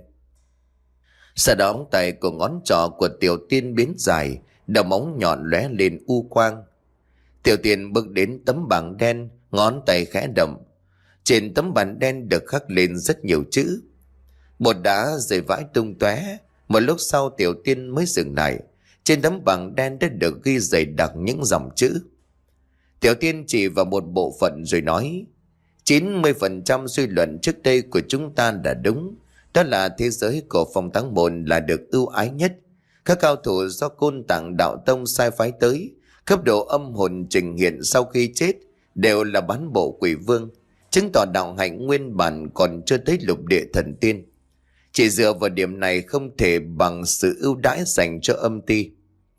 Sau đó ống tay của ngón trỏ của Tiểu Tiên biến dài, đầu móng nhọn lóe lên u quang. Tiểu Tiên bước đến tấm bảng đen, ngón tay khẽ động. Trên tấm bảng đen được khắc lên rất nhiều chữ. Bột đá rơi vãi tung tóe. Một lúc sau Tiểu Tiên mới dừng lại. Trên tấm bảng đen đã được ghi dày đặc những dòng chữ. Tiểu Tiên chỉ vào một bộ phận rồi nói: chín mươi phần trăm suy luận trước đây của chúng ta là đúng. Đó là thế giới của Phong Thắng Môn là được ưu ái nhất. Các cao thủ do Côn Tạng Đạo Tông sai phái tới, cấp độ âm hồn trình hiện sau khi chết đều là bán bộ quỷ vương, chứng tỏ đạo hạnh nguyên bản còn chưa tới lục địa thần tiên. Chỉ dựa vào điểm này không thể bằng sự ưu đãi dành cho âm ti.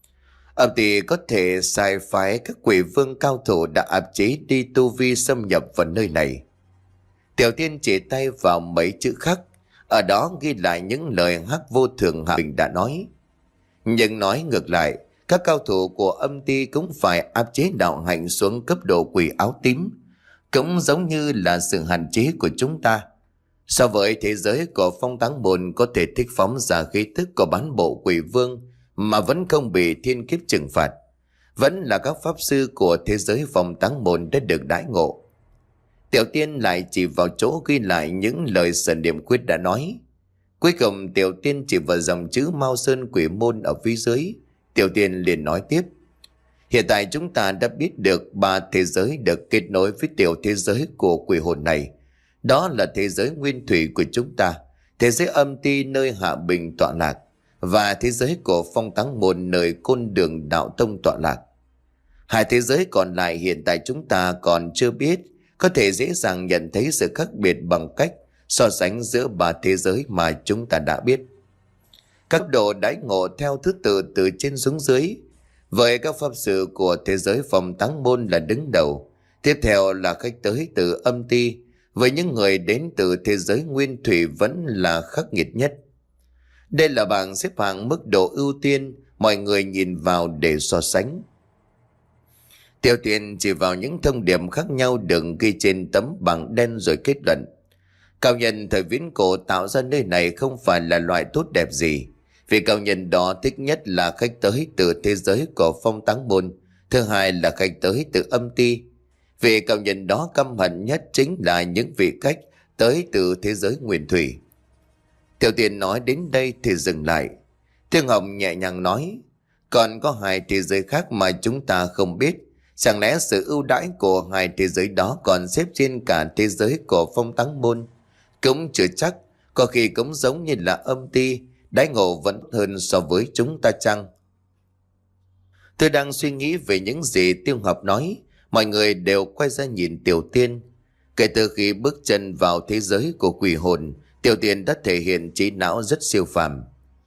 Âm ti có thể sai phái các quỷ vương cao thủ đã áp chế đi tu vi xâm nhập vào nơi này. Tiểu Tiên chỉ tay vào mấy chữ khắc, ở đó ghi lại những lời Hắc Vô Thường Hạ Bình đã nói. Nhưng nói ngược lại, các cao thủ của âm ty cũng phải áp chế đạo hạnh xuống cấp độ quỷ áo tím, cũng giống như là sự hạn chế của chúng ta. So với thế giới của Phong Táng Môn có thể thích phóng ra khí tức của bán bộ quỷ vương mà vẫn không bị thiên kiếp trừng phạt, vẫn là các pháp sư của thế giới Phong Táng Môn đã được đãi ngộ. Tiểu Tiên lại chỉ vào chỗ ghi lại những lời Sở Niệm Quyết đã nói. Cuối cùng Tiểu Tiên chỉ vào dòng chữ Mao Sơn Quỷ Môn ở phía dưới. Tiểu Tiên liền nói tiếp: hiện tại chúng ta đã biết được ba thế giới được kết nối với tiểu thế giới của quỷ hồn này. Đó là thế giới nguyên thủy của chúng ta, thế giới âm ty nơi Hạ Bình tọa lạc, và thế giới của Phong Táng Môn nơi Côn Đường Đạo Tông tọa lạc. Hai thế giới còn lại hiện tại chúng ta còn chưa biết, có thể dễ dàng nhận thấy sự khác biệt bằng cách so sánh giữa ba thế giới mà chúng ta đã biết. Các độ đãi ngộ theo thứ tự từ trên xuống dưới. Với các pháp sư của thế giới Phong Táng Môn là đứng đầu, tiếp theo là khách tới từ âm ty, với những người đến từ thế giới nguyên thủy vẫn là khắc nghiệt nhất. Đây là bảng xếp hạng mức độ ưu tiên mọi người nhìn vào để so sánh. Tiểu Tiên chỉ vào những thông điệp khác nhau được ghi trên tấm bảng đen rồi kết luận: cao nhân thời viễn cổ tạo ra nơi này không phải là loại tốt đẹp gì, vì cao nhân đó thích nhất là khách tới từ thế giới của Phong Táng Môn, thứ hai là khách tới từ âm ty. Vì cao nhân đó căm hận nhất chính là những vị khách tới từ thế giới nguyên thủy. Tiểu Tiên nói đến đây thì dừng lại. Thương Hồng nhẹ nhàng nói: còn có hai thế giới khác mà chúng ta không biết. Chẳng lẽ sự ưu đãi của hai thế giới đó còn xếp trên cả thế giới của Phong Táng Môn? Cũng chưa chắc, có khi cũng giống như là âm ty, đãi ngộ vẫn hơn so với chúng ta chăng? Tôi đang suy nghĩ về những gì Tiêu Ngọc nói, mọi người đều quay ra nhìn Tiểu Tiên. Kể từ khi bước chân vào thế giới của quỷ hồn, Tiểu Tiên đã thể hiện trí não rất siêu phàm.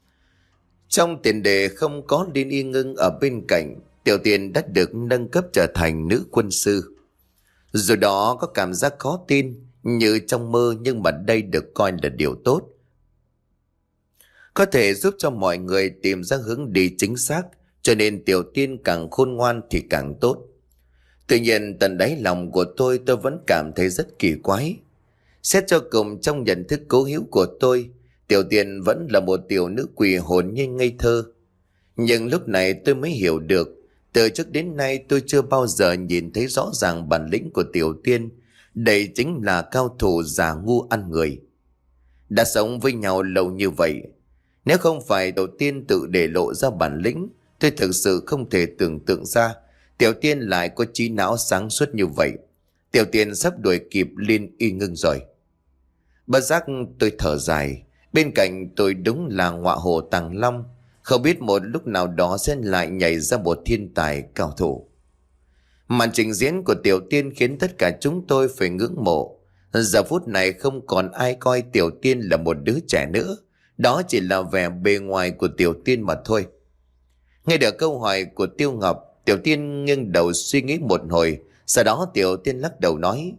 Trong tiền đề không có Liên Y Ngưng ở bên cạnh, Tiểu Tiên đã được nâng cấp trở thành nữ quân sư. Rồi đó có cảm giác khó tin như trong mơ, nhưng mà đây được coi là điều tốt, có thể giúp cho mọi người tìm ra hướng đi chính xác, cho nên Tiểu Tiên càng khôn ngoan thì càng tốt. Tuy nhiên tận đáy lòng của tôi tôi vẫn cảm thấy rất kỳ quái. Xét cho cùng trong nhận thức cố hữu của tôi, Tiểu Tiên vẫn là một tiểu nữ quỷ hồn nhiên ngây thơ. Nhưng lúc này tôi mới hiểu được, từ trước đến nay tôi chưa bao giờ nhìn thấy rõ ràng bản lĩnh của Tiểu Tiên. Đây chính là cao thủ già ngu ăn người. Đã sống với nhau lâu như vậy, nếu không phải Tiểu Tiên tự để lộ ra bản lĩnh, tôi thực sự không thể tưởng tượng ra Tiểu Tiên lại có trí não sáng suốt như vậy. Tiểu Tiên sắp đuổi kịp Liên Y Ngưng rồi. Bất giác tôi thở dài. Bên cạnh tôi đúng là ngọa hổ Tàng Long, không biết một lúc nào đó sẽ lại nhảy ra một thiên tài cao thủ. Màn trình diễn của Tiểu Tiên khiến tất cả chúng tôi phải ngưỡng mộ. Giờ phút này không còn ai coi Tiểu Tiên là một đứa trẻ nữa, đó chỉ là vẻ bề ngoài của Tiểu Tiên mà thôi. Nghe được câu hỏi của Tiêu Ngọc, Tiểu Tiên nghiêng đầu suy nghĩ một hồi, sau đó Tiểu Tiên lắc đầu nói: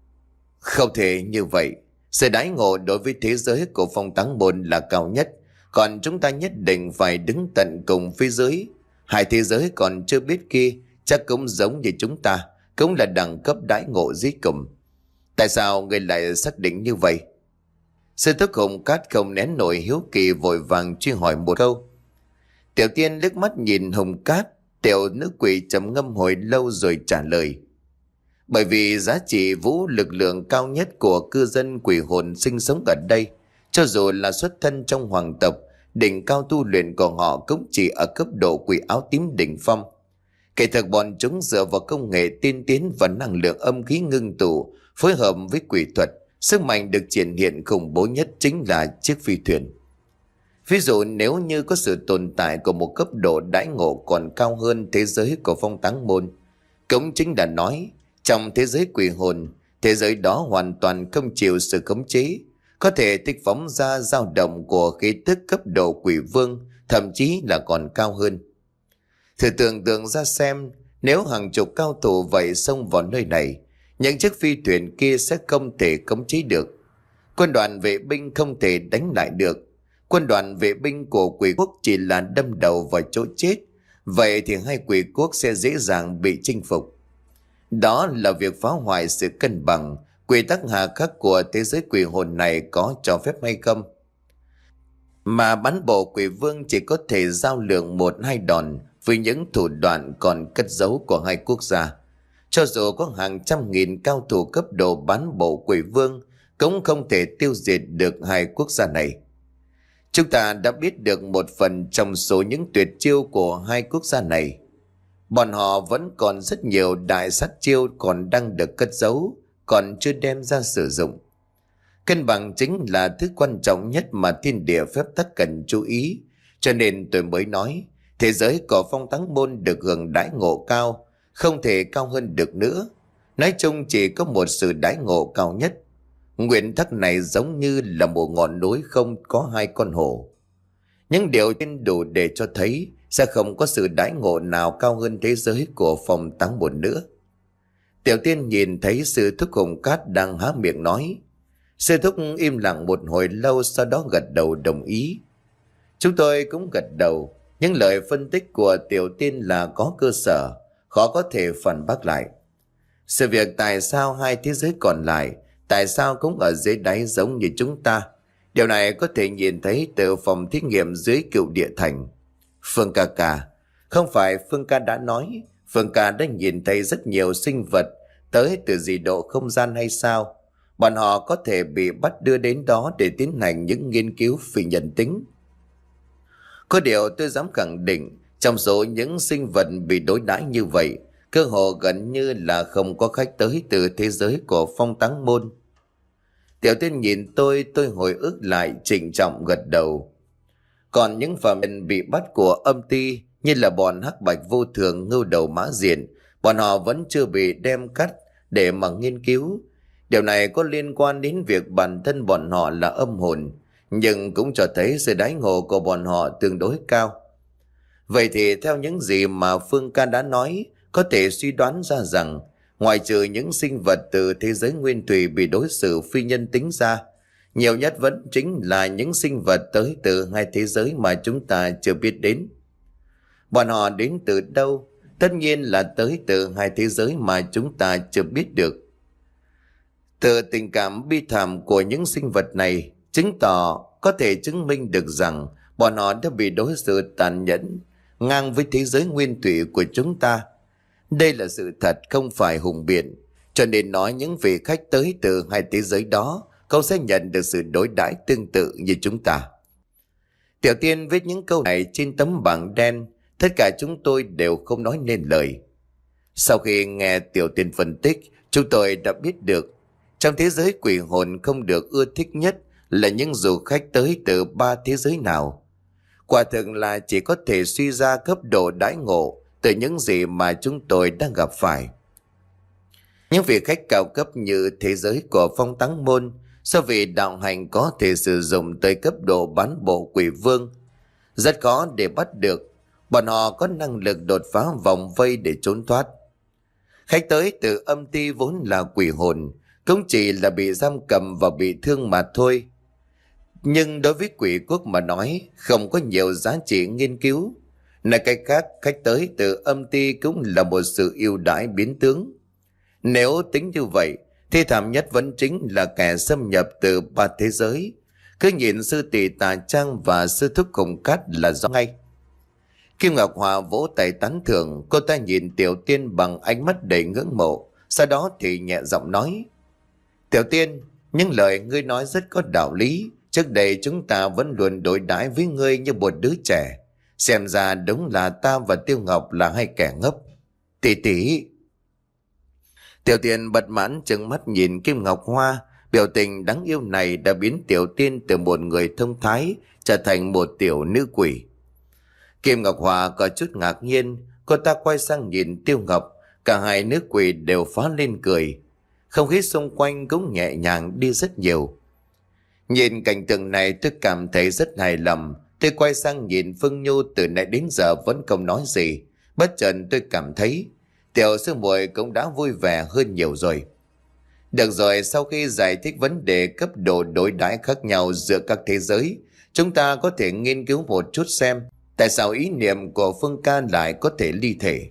không thể như vậy. Sự đãi ngộ đối với thế giới của Phong Táng Môn là cao nhất, còn chúng ta nhất định phải đứng tận cùng phía dưới. Hai thế giới còn chưa biết kia chắc cũng giống như chúng ta, cũng là đẳng cấp đãi ngộ dưới cùng. Tại sao người lại xác định như vậy? Sư Thúc Hùng Cát không nén nổi hiếu kỳ, vội vàng truy hỏi một câu. Tiểu Tiên liếc mắt nhìn Hùng Cát, tiểu nữ quỷ trầm ngâm hồi lâu rồi trả lời: bởi vì giá trị vũ lực lượng cao nhất của cư dân quỷ hồn sinh sống ở đây, cho dù là xuất thân trong hoàng tộc, đỉnh cao tu luyện của họ cũng chỉ ở cấp độ quỷ áo tím đỉnh phong. Kể thực bọn chúng dựa vào công nghệ tiên tiến và năng lượng âm khí ngưng tụ phối hợp với quỷ thuật, sức mạnh được triển hiện khủng bố nhất chính là chiếc phi thuyền. Ví dụ nếu như có sự tồn tại của một cấp độ đãi ngộ còn cao hơn thế giới của Phong Táng Môn, cũng chính là nói trong thế giới quỷ hồn, thế giới đó hoàn toàn không chịu sự khống chế, có thể tích phóng ra dao động của khí tức cấp độ quỷ vương, thậm chí là còn cao hơn. Thử tưởng tượng ra xem, nếu hàng chục cao thủ vậy xông vào nơi này, những chiếc phi thuyền kia sẽ không thể khống chế được. Quân đoàn vệ binh không thể đánh lại được. Quân đoàn vệ binh của quỷ quốc chỉ là đâm đầu vào chỗ chết. Vậy thì hai quỷ quốc sẽ dễ dàng bị chinh phục. Đó là việc phá hoại sự cân bằng, quy tắc hà khắc của thế giới quỷ hồn này có cho phép hay không? Mà bán bộ quỷ vương chỉ có thể giao lượng một hai đòn với những thủ đoạn còn cất giấu của hai quốc gia. Cho dù có hàng trăm nghìn cao thủ cấp độ bán bộ quỷ vương cũng không thể tiêu diệt được hai quốc gia này. Chúng ta đã biết được một phần trong số những tuyệt chiêu của hai quốc gia này. Bọn họ vẫn còn rất nhiều đại sát chiêu còn đang được cất giấu, còn chưa đem ra sử dụng. Cân bằng chính là thứ quan trọng nhất mà thiên địa phép tắc cần chú ý. Cho nên tôi mới nói, thế giới của Phong Thắng Môn được hưởng đãi ngộ cao, không thể cao hơn được nữa. Nói chung chỉ có một sự đãi ngộ cao nhất. Nguyên tắc này giống như là một ngọn núi không có hai con hổ. Những điều trên đủ để cho thấy sẽ không có sự đãi ngộ nào cao hơn thế giới của Phong Thắng Môn nữa. Tiểu Tiên nhìn thấy sư thúc Hồng Cát đang há miệng nói. Sư thúc im lặng một hồi lâu, sau đó gật đầu đồng ý. Chúng tôi cũng gật đầu. Những lời phân tích của Tiểu Tiên là có cơ sở, khó có thể phản bác lại. Sự việc tại sao hai thế giới còn lại, tại sao cũng ở dưới đáy giống như chúng ta, điều này có thể nhìn thấy từ phòng thí nghiệm dưới Cựu Địa Thành. Phương ca ca, không phải Phương ca đã nói Phương ca đã nhìn thấy rất nhiều sinh vật tới từ dị độ không gian hay sao? Bọn họ có thể bị bắt đưa đến đó để tiến hành những nghiên cứu phi nhân tính. Có điều tôi dám khẳng định, trong số những sinh vật bị đối đãi như vậy, cơ hồ gần như là không có khách tới từ thế giới của Phong Thắng Môn. Tiểu Tiên nhìn tôi, tôi hồi ức lại, trịnh trọng gật đầu. Còn những phạm nhân bị bắt của âm ty như là bọn Hắc Bạch Vô Thường, Ngưu Đầu Mã Diện, bọn họ vẫn chưa bị đem cắt để mà nghiên cứu. Điều này có liên quan đến việc bản thân bọn họ là âm hồn, nhưng cũng cho thấy sự đãi ngộ của bọn họ tương đối cao. Vậy thì theo những gì mà Phương ca đã nói, có thể suy đoán ra rằng ngoại trừ những sinh vật từ thế giới nguyên thủy bị đối xử phi nhân tính ra, nhiều nhất vẫn chính là những sinh vật tới từ hai thế giới mà chúng ta chưa biết đến. Bọn họ đến từ đâu? Tất nhiên là tới từ hai thế giới mà chúng ta chưa biết được. Từ tình cảm bi thảm của những sinh vật này chứng tỏ có thể chứng minh được rằng bọn họ đã bị đối xử tàn nhẫn ngang với thế giới nguyên thủy của chúng ta. Đây là sự thật, không phải hùng biện. Cho nên nói những vị khách tới từ hai thế giới đó, cậu sẽ nhận được sự đối đãi tương tự như chúng ta. Tiểu Tiên viết những câu này trên tấm bảng đen. Tất cả chúng tôi đều không nói nên lời. Sau khi nghe Tiểu Tiên phân tích, chúng tôi đã biết được trong thế giới quỷ hồn không được ưa thích nhất là những du khách tới từ ba thế giới nào. Quả thực là chỉ có thể suy ra cấp độ đãi ngộ từ những gì mà chúng tôi đang gặp phải. Những vị khách cao cấp như thế giới của Phong Thắng Môn, do vị đạo hành có thể sử dụng tới cấp độ bán bộ quỷ vương, rất khó để bắt được. Bọn họ có năng lực đột phá vòng vây để trốn thoát. Khách tới từ âm ty vốn là quỷ hồn, cũng chỉ là bị giam cầm và bị thương mà thôi. Nhưng đối với quỷ quốc mà nói, không có nhiều giá trị nghiên cứu. Nói cách khác, khách tới từ âm ty cũng là một sự ưu đãi biến tướng. Nếu tính như vậy, thì thảm nhất vẫn chính là kẻ xâm nhập từ ba thế giới. Cứ nhìn sư tỷ Tà Trang và sư thúc Hồng Cát là rõ ngay. Kim Ngọc Hòa vỗ tay tán thưởng, cô ta nhìn Tiểu Tiên bằng ánh mắt đầy ngưỡng mộ, sau đó thì nhẹ giọng nói: Tiểu Tiên, những lời ngươi nói rất có đạo lý. Trước đây chúng ta vẫn luôn đối đãi với ngươi như một đứa trẻ. Xem ra đúng là ta và Tiêu Ngọc là hai kẻ ngốc. Tỷ tỷ. Tiểu Tiên bật mãn trừng mắt nhìn Kim Ngọc Hoa. Biểu tình đáng yêu này đã biến Tiểu Tiên từ một người thông thái trở thành một tiểu nữ quỷ. Kim Ngọc Hoa có chút ngạc nhiên. Cô ta quay sang nhìn Tiêu Ngọc. Cả hai nữ quỷ đều phá lên cười. Không khí xung quanh cũng nhẹ nhàng đi rất nhiều. Nhìn cảnh tượng này tôi cảm thấy rất hài lòng. Tôi quay sang nhìn Phương Nhu, từ nãy đến giờ vẫn không nói gì. Bất chợt tôi cảm thấy tiểu sư muội cũng đã vui vẻ hơn nhiều rồi. Được rồi, sau khi giải thích vấn đề cấp độ đối đãi khác nhau giữa các thế giới, chúng ta có thể nghiên cứu một chút xem tại sao ý niệm của Phương Ca lại có thể ly thể.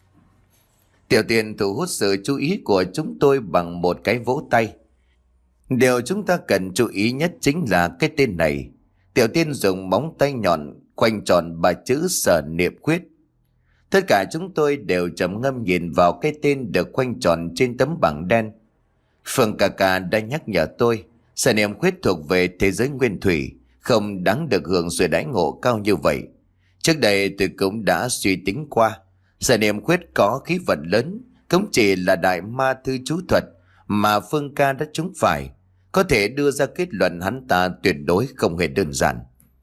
Tiểu Tiên thu hút sự chú ý của chúng tôi bằng một cái vỗ tay. Điều chúng ta cần chú ý nhất chính là cái tên này. Tiểu Tiên dùng móng tay nhọn khoanh tròn ba chữ Sở Niệm Khuyết. Tất cả chúng tôi đều trầm ngâm nhìn vào cái tên được khoanh tròn trên tấm bảng đen. Phương ca ca đã nhắc nhở tôi, Sở Niệm Khuyết thuộc về thế giới nguyên thủy, không đáng được hưởng sự đãi ngộ cao như vậy. Trước đây tôi cũng đã suy tính qua, Sở Niệm Khuyết có khí vận lớn, cũng chỉ là đại ma thư chú thuật mà Phương ca đã trúng phải, có thể đưa ra kết luận hắn ta tuyệt đối không hề đơn giản.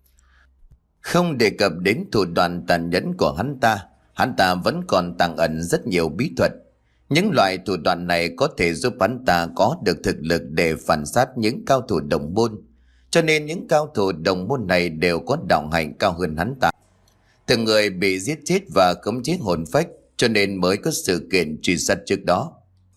Không đề cập đến thủ đoạn tàn nhẫn của hắn ta, hắn ta vẫn còn tàng ẩn rất nhiều bí thuật. Những loại thủ đoạn này có thể giúp hắn ta có được thực lực để phản sát những cao thủ đồng môn. Cho nên những cao thủ đồng môn này đều có đạo hạnh cao hơn hắn ta. Từng người bị giết chết và khống chế hồn phách, cho nên mới có sự kiện truy sát trước đó.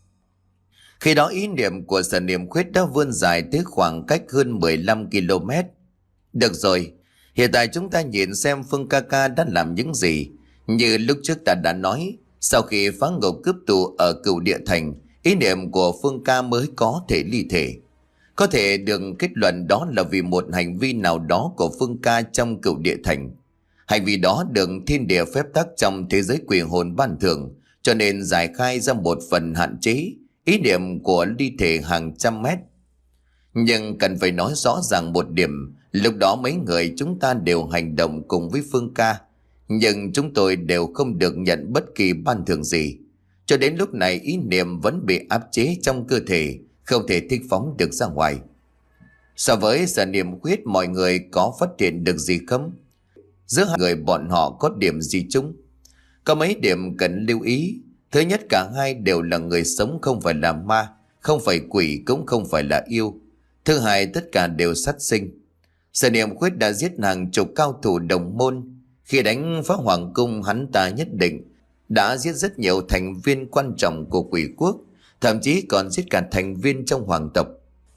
Khi đó ý niệm của Sở Niệm Khuyết đã vươn dài tới khoảng cách hơn mười lăm ki lô mét. Được rồi, hiện tại chúng ta nhìn xem Phương ca ca đã làm những gì. Như lúc trước ta đã nói, sau khi phá ngục cướp tù ở Cửu Địa Thành, ý niệm của Phương ca mới có thể ly thể. Có thể được kết luận đó là vì một hành vi nào đó của Phương ca trong Cửu Địa Thành. Hành vi đó được thiên địa phép tắc trong thế giới quỷ hồn ban thưởng, cho nên giải khai ra một phần hạn chế ý niệm của ly thể hàng trăm mét. Nhưng cần phải nói rõ ràng một điểm, lúc đó mấy người chúng ta đều hành động cùng với Phương ca, nhưng chúng tôi đều không được nhận bất kỳ ban thưởng gì. Cho đến lúc này ý niệm vẫn bị áp chế trong cơ thể, không thể thích phóng được ra ngoài. So với Sở Niệm Khuyết, mọi người có phát hiện được gì không? Giữa hai người bọn họ có điểm gì chung? Có mấy điểm cần lưu ý. Thứ nhất, cả hai đều là người sống, không phải là ma, không phải quỷ, cũng không phải là yêu. Thứ hai, tất cả đều sát sinh. Sở Niệm Khuyết đã giết hàng chục cao thủ đồng môn. Khi đánh phá hoàng cung, hắn ta nhất định đã giết rất nhiều thành viên quan trọng của quỷ quốc, thậm chí còn giết cả thành viên trong hoàng tộc.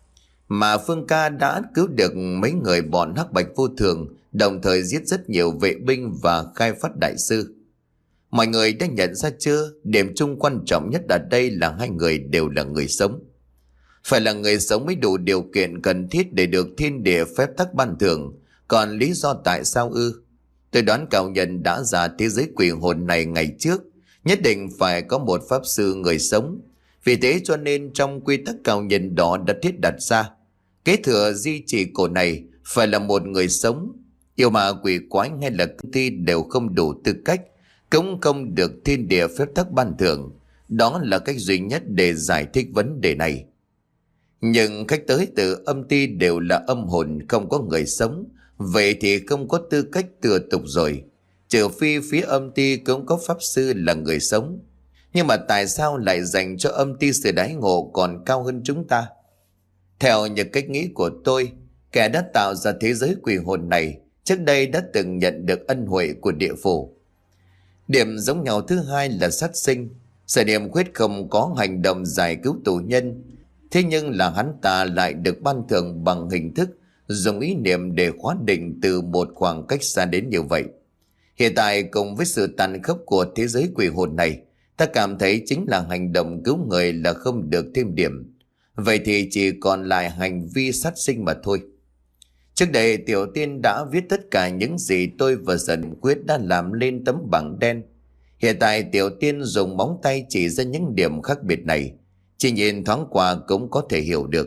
Mà Phương ca đã cứu được mấy người bọn Hắc Bạch Vô Thường, đồng thời giết rất nhiều vệ binh và khai phát đại sư. Mọi người đã nhận ra chưa? Điểm chung quan trọng nhất ở đây là hai người đều là người sống. Phải là người sống mới đủ điều kiện cần thiết để được thiên địa phép tắc ban thưởng. Còn lý do tại sao ư? Tôi đoán cao nhân đã ra thế giới quỷ hồn này ngày trước, nhất định phải có một pháp sư người sống. Vì thế cho nên trong quy tắc cao nhân đó đã thiết đặt ra, kế thừa di chỉ cổ này phải là một người sống. Yêu ma quỷ quái hay là cương thi đều không đủ tư cách, cũng không được thiên địa phép tắc ban thưởng. Đó là cách duy nhất để giải thích vấn đề này. Nhưng khách tới từ âm ti đều là âm hồn, không có người sống, vậy thì không có tư cách thừa tục rồi. Trừ phi phía âm ti cũng có pháp sư là người sống. Nhưng mà tại sao lại dành cho âm ti sự đãi ngộ còn cao hơn chúng ta? Theo những cách nghĩ của tôi, kẻ đã tạo ra thế giới quỷ hồn này trước đây đã từng nhận được ân huệ của địa phủ. Điểm giống nhau thứ hai là sát sinh. Sở Niệm Khuyết không có hành động giải cứu tù nhân, thế nhưng là hắn ta lại được ban thưởng bằng hình thức dùng ý niệm để khóa định từ một khoảng cách xa đến như vậy. Hiện tại cùng với sự tàn khốc của thế giới quỷ hồn này, ta cảm thấy chính là hành động cứu người là không được thêm điểm. Vậy thì chỉ còn lại hành vi sát sinh mà thôi. Trước đây Tiểu Tiên đã viết tất cả những gì tôi và Sở Niệm Khuyết đã làm lên tấm bảng đen. Hiện tại Tiểu Tiên dùng móng tay chỉ ra những điểm khác biệt này, chỉ nhìn thoáng qua cũng có thể hiểu được.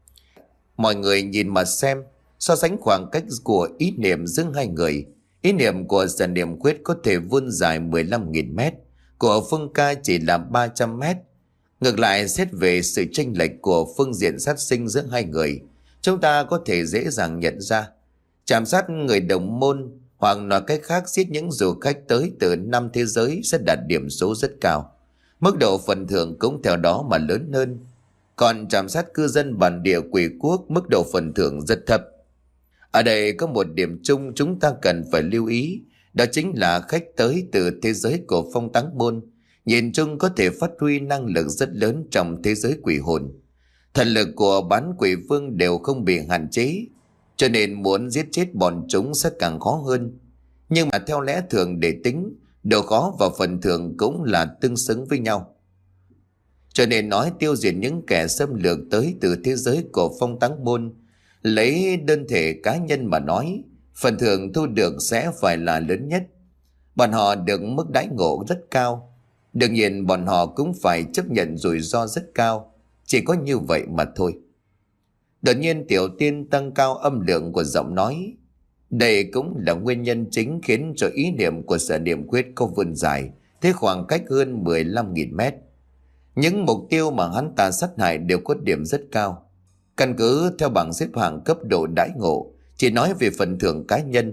Mọi người nhìn mà xem, so sánh khoảng cách của ý niệm giữa hai người. Ý niệm của Sở Niệm Khuyết có thể vươn dài mười lăm nghìn mét, của Phương ca chỉ là ba trăm mét. Ngược lại, xét về sự chênh lệch của phương diện sát sinh giữa hai người, chúng ta có thể dễ dàng nhận ra. Chạm sát người đồng môn, hoặc nói cách khác giết những du khách tới từ năm thế giới sẽ đạt điểm số rất cao. Mức độ phần thưởng cũng theo đó mà lớn hơn. Còn chạm sát cư dân bản địa quỷ quốc, mức độ phần thưởng rất thấp. Ở đây có một điểm chung chúng ta cần phải lưu ý, đó chính là khách tới từ thế giới của Phong Táng Môn, nhìn chung có thể phát huy năng lực rất lớn trong thế giới quỷ hồn. Thần lực của bán quỷ vương đều không bị hạn chế, cho nên muốn giết chết bọn chúng sẽ càng khó hơn. Nhưng mà theo lẽ thường để tính, độ khó và phần thưởng cũng là tương xứng với nhau. Cho nên nói tiêu diệt những kẻ xâm lược tới từ thế giới của Phong Táng Môn, lấy đơn thể cá nhân mà nói, phần thưởng thu được sẽ phải là lớn nhất. Bọn họ được mức đãi ngộ rất cao, đương nhiên bọn họ cũng phải chấp nhận rủi ro rất cao. Chỉ có như vậy mà thôi. Đột nhiên Tiểu Tiên tăng cao âm lượng của giọng nói. Đây cũng là nguyên nhân chính khiến cho ý niệm của Sở Niệm Quyết có vươn dài tới khoảng cách hơn mười lăm nghìn mét. Những mục tiêu mà hắn ta sát hại đều có điểm rất cao. Căn cứ theo bảng xếp hạng cấp độ đãi ngộ, chỉ nói về phần thưởng cá nhân,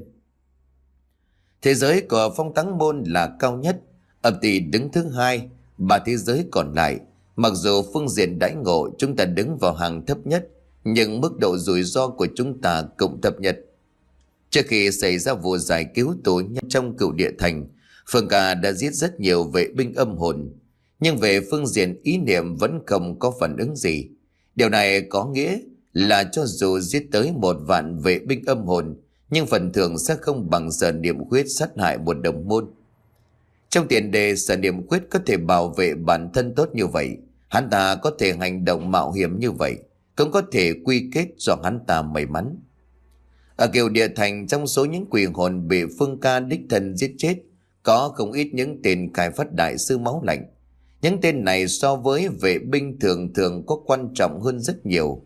thế giới của Phong Táng Môn là cao nhất, Âm Ty đứng thứ hai, ba thế giới còn lại mặc dù phương diện đãi ngộ chúng ta đứng vào hàng thấp nhất, nhưng mức độ rủi ro của chúng ta cũng thấp nhất. Trước khi xảy ra vụ giải cứu tù nhân trong Cửu Địa Thành, Phương Ca đã giết rất nhiều vệ binh âm hồn, nhưng về phương diện ý niệm vẫn không có phản ứng gì. Điều này có nghĩa là cho dù giết tới một vạn vệ binh âm hồn, nhưng phần thưởng sẽ không bằng Sở Niệm Quyết sát hại một đồng môn. Trong tiền đề Sở Niệm Quyết có thể bảo vệ bản thân tốt như vậy, hắn ta có thể hành động mạo hiểm như vậy, cũng có thể quy kết do hắn ta may mắn. Ở Cửu Địa Thành, trong số những quỷ hồn bị Phương Ca đích thân giết chết, có không ít những tên khai phát đại sư máu lạnh. Những tên này so với vệ binh thường thường có quan trọng hơn rất nhiều.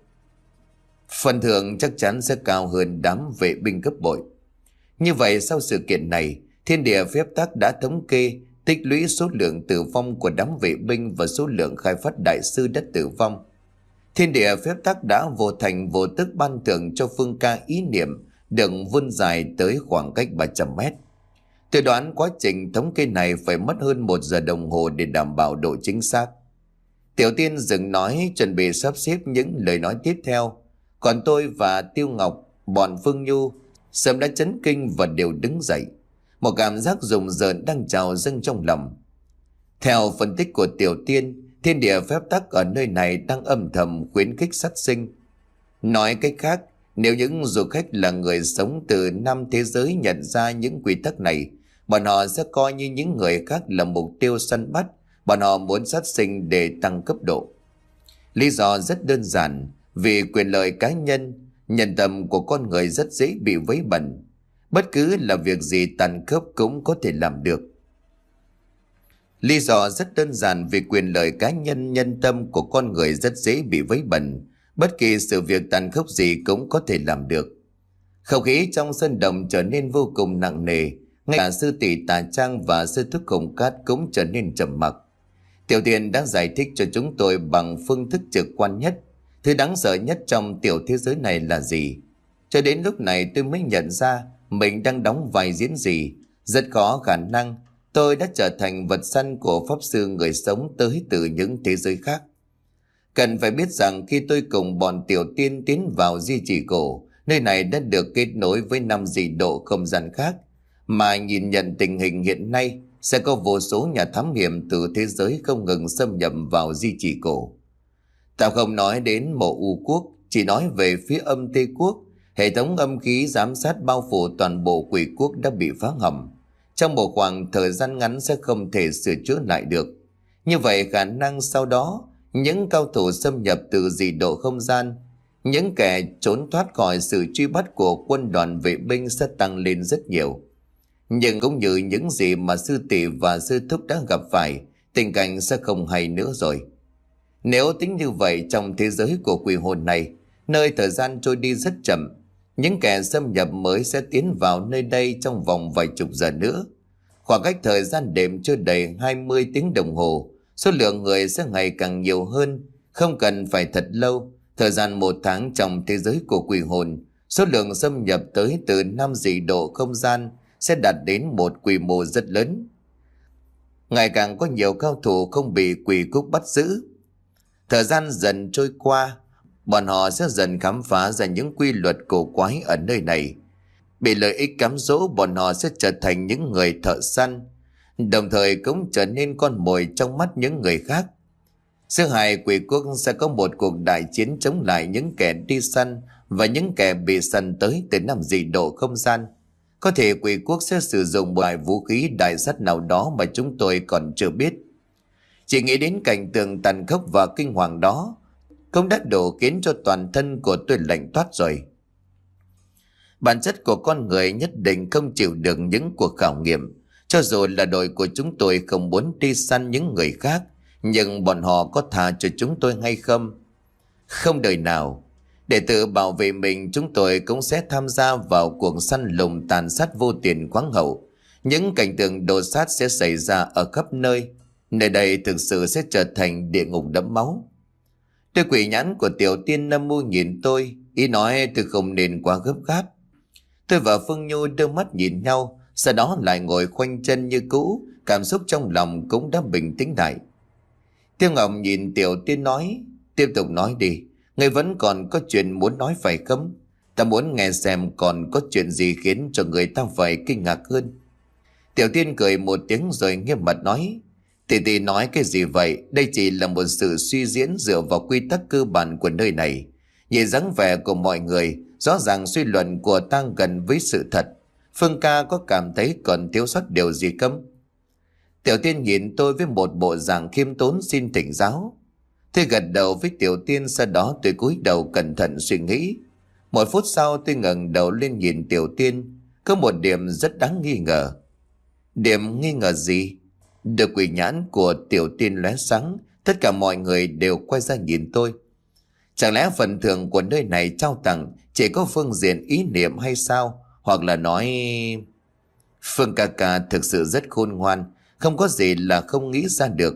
Phần thưởng chắc chắn sẽ cao hơn đám vệ binh cấp bội. Như vậy sau sự kiện này, Thiên Địa Phép Tắc đã thống kê tích lũy số lượng tử vong của đám vệ binh và số lượng khai phát đại sư đã tử vong. Thiên Địa Phép Tắc đã vô thành vô tức ban thưởng cho Phương Ca ý niệm được vươn dài tới khoảng cách ba trăm mét. Tôi đoán quá trình thống kê này phải mất hơn một giờ đồng hồ để đảm bảo độ chính xác. Tiểu Tiên dừng nói, chuẩn bị sắp xếp những lời nói tiếp theo. Còn tôi và Tiêu Ngọc, bọn Phương Nhu sớm đã chấn kinh và đều đứng dậy. Một cảm giác rùng rợn đang trào dâng trong lòng. Theo phân tích của Tiểu Tiên, Thiên Địa Phép Tắc ở nơi này đang âm thầm khuyến khích sát sinh. Nói cách khác, nếu những du khách là người sống từ năm thế giới nhận ra những quy tắc này, bọn họ sẽ coi như những người khác là mục tiêu săn bắt. Bọn họ muốn sát sinh để tăng cấp độ. Lý do rất đơn giản, vì quyền lợi cá nhân, nhân tâm của con người rất dễ bị vấy bẩn. Bất cứ là việc gì tàn khốc cũng có thể làm được. Lý do rất đơn giản, vì quyền lợi cá nhân, nhân tâm của con người rất dễ bị vấy bẩn. Bất kỳ sự việc tàn khốc gì cũng có thể làm được. Không khí trong sân động trở nên vô cùng nặng nề. Ngay cả sư tỷ Tà Trang và sư thúc Hồng Cát cũng trở nên trầm mặc. Tiểu Tiên đã giải thích cho chúng tôi bằng phương thức trực quan nhất. Thứ đáng sợ nhất trong tiểu thế giới này là gì? Cho đến lúc này tôi mới nhận ra mình đang đóng vai diễn gì. Rất khó khả năng tôi đã trở thành vật săn của pháp sư người sống tới từ những thế giới khác. Cần phải biết rằng khi tôi cùng bọn Tiểu Tiên tiến vào di chỉ cổ, nơi này đã được kết nối với năm dị độ không gian khác, mà nhìn nhận tình hình hiện nay sẽ có vô số nhà thám hiểm từ thế giới không ngừng xâm nhập vào di chỉ cổ. Ta không nói đến mộ U Quốc, chỉ nói về phía Âm Tê Quốc, hệ thống âm khí giám sát bao phủ toàn bộ quỷ quốc đã bị phá hỏng. Trong một khoảng thời gian ngắn sẽ không thể sửa chữa lại được. Như vậy khả năng sau đó, những cao thủ xâm nhập từ dị độ không gian, những kẻ trốn thoát khỏi sự truy bắt của quân đoàn vệ binh sẽ tăng lên rất nhiều. Nhưng cũng như những gì mà sư tỷ và sư thúc đã gặp phải, tình cảnh sẽ không hay nữa rồi. Nếu tính như vậy, trong thế giới của quỷ hồn này, nơi thời gian trôi đi rất chậm, những kẻ xâm nhập mới sẽ tiến vào nơi đây trong vòng vài chục giờ nữa. Khoảng cách thời gian đêm chưa đầy hai mươi tiếng đồng hồ, số lượng người sẽ ngày càng nhiều hơn. Không cần phải thật lâu, thời gian một tháng trong thế giới của quỷ hồn, số lượng xâm nhập tới từ năm dị độ không gian sẽ đạt đến một quy mô rất lớn. Ngày càng có nhiều cao thủ không bị quỷ quốc bắt giữ. Thời gian dần trôi qua, bọn họ sẽ dần khám phá ra những quy luật cổ quái ở nơi này. Bị lợi ích cám dỗ, bọn họ sẽ trở thành những người thợ săn, đồng thời cũng trở nên con mồi trong mắt những người khác. Giữa hai quỷ quốc sẽ có một cuộc đại chiến chống lại những kẻ đi săn và những kẻ bị săn tới từ năm dị độ không gian. Có thể quỷ quốc sẽ sử dụng một loại vũ khí đại sắt nào đó mà chúng tôi còn chưa biết. Chỉ nghĩ đến cảnh tượng tàn khốc và kinh hoàng đó cũng đã đủ khiến cho toàn thân của tôi lạnh toát rồi. Bản chất của con người nhất định không chịu được những cuộc khảo nghiệm. Cho dù là đội của chúng tôi không muốn đi săn những người khác, nhưng bọn họ có tha cho chúng tôi hay không? Không đời nào. Để tự bảo vệ mình, chúng tôi cũng sẽ tham gia vào cuộc săn lùng tàn sát vô tiền khoáng hậu. Những cảnh tượng đồ sát sẽ xảy ra ở khắp nơi. Nơi đây thực sự sẽ trở thành địa ngục đẫm máu. Đôi quỷ nhãn của Tiểu Tiên Nam Mô nhìn tôi, ý nói tôi không nên quá gấp gáp. Tôi và Phương Nhu đưa mắt nhìn nhau, sau đó lại ngồi khoanh chân như cũ, cảm xúc trong lòng cũng đã bình tĩnh lại. Tiêu Ngọc nhìn Tiểu Tiên nói, tiếp tục nói đi, ngươi vẫn còn có chuyện muốn nói phải không? Ta muốn nghe xem còn có chuyện gì khiến cho người ta phải kinh ngạc hơn. Tiểu Tiên cười một tiếng rồi nghiêm mặt nói, Tỷ tỷ nói cái gì vậy? Đây chỉ là một sự suy diễn dựa vào quy tắc cơ bản của nơi này. Nhìn dáng vẻ của mọi người, rõ ràng suy luận của ta gần với sự thật. Phương ca có cảm thấy còn thiếu sót điều gì không? Tiểu Tiên nhìn tôi với một bộ dạng khiêm tốn xin thỉnh giáo. Tôi gật đầu với Tiểu Tiên, sau đó tôi cúi đầu cẩn thận suy nghĩ. Một phút sau tôi ngẩng đầu lên nhìn Tiểu Tiên. Có một điểm rất đáng nghi ngờ. Điểm nghi ngờ gì? Được quỷ nhãn của Tiểu Tiên lóe sáng, tất cả mọi người đều quay ra nhìn tôi. Chẳng lẽ phần thưởng của nơi này trao tặng chỉ có phương diện ý niệm hay sao? Hoặc là nói... Phương ca ca thực sự rất khôn ngoan, không có gì là không nghĩ ra được.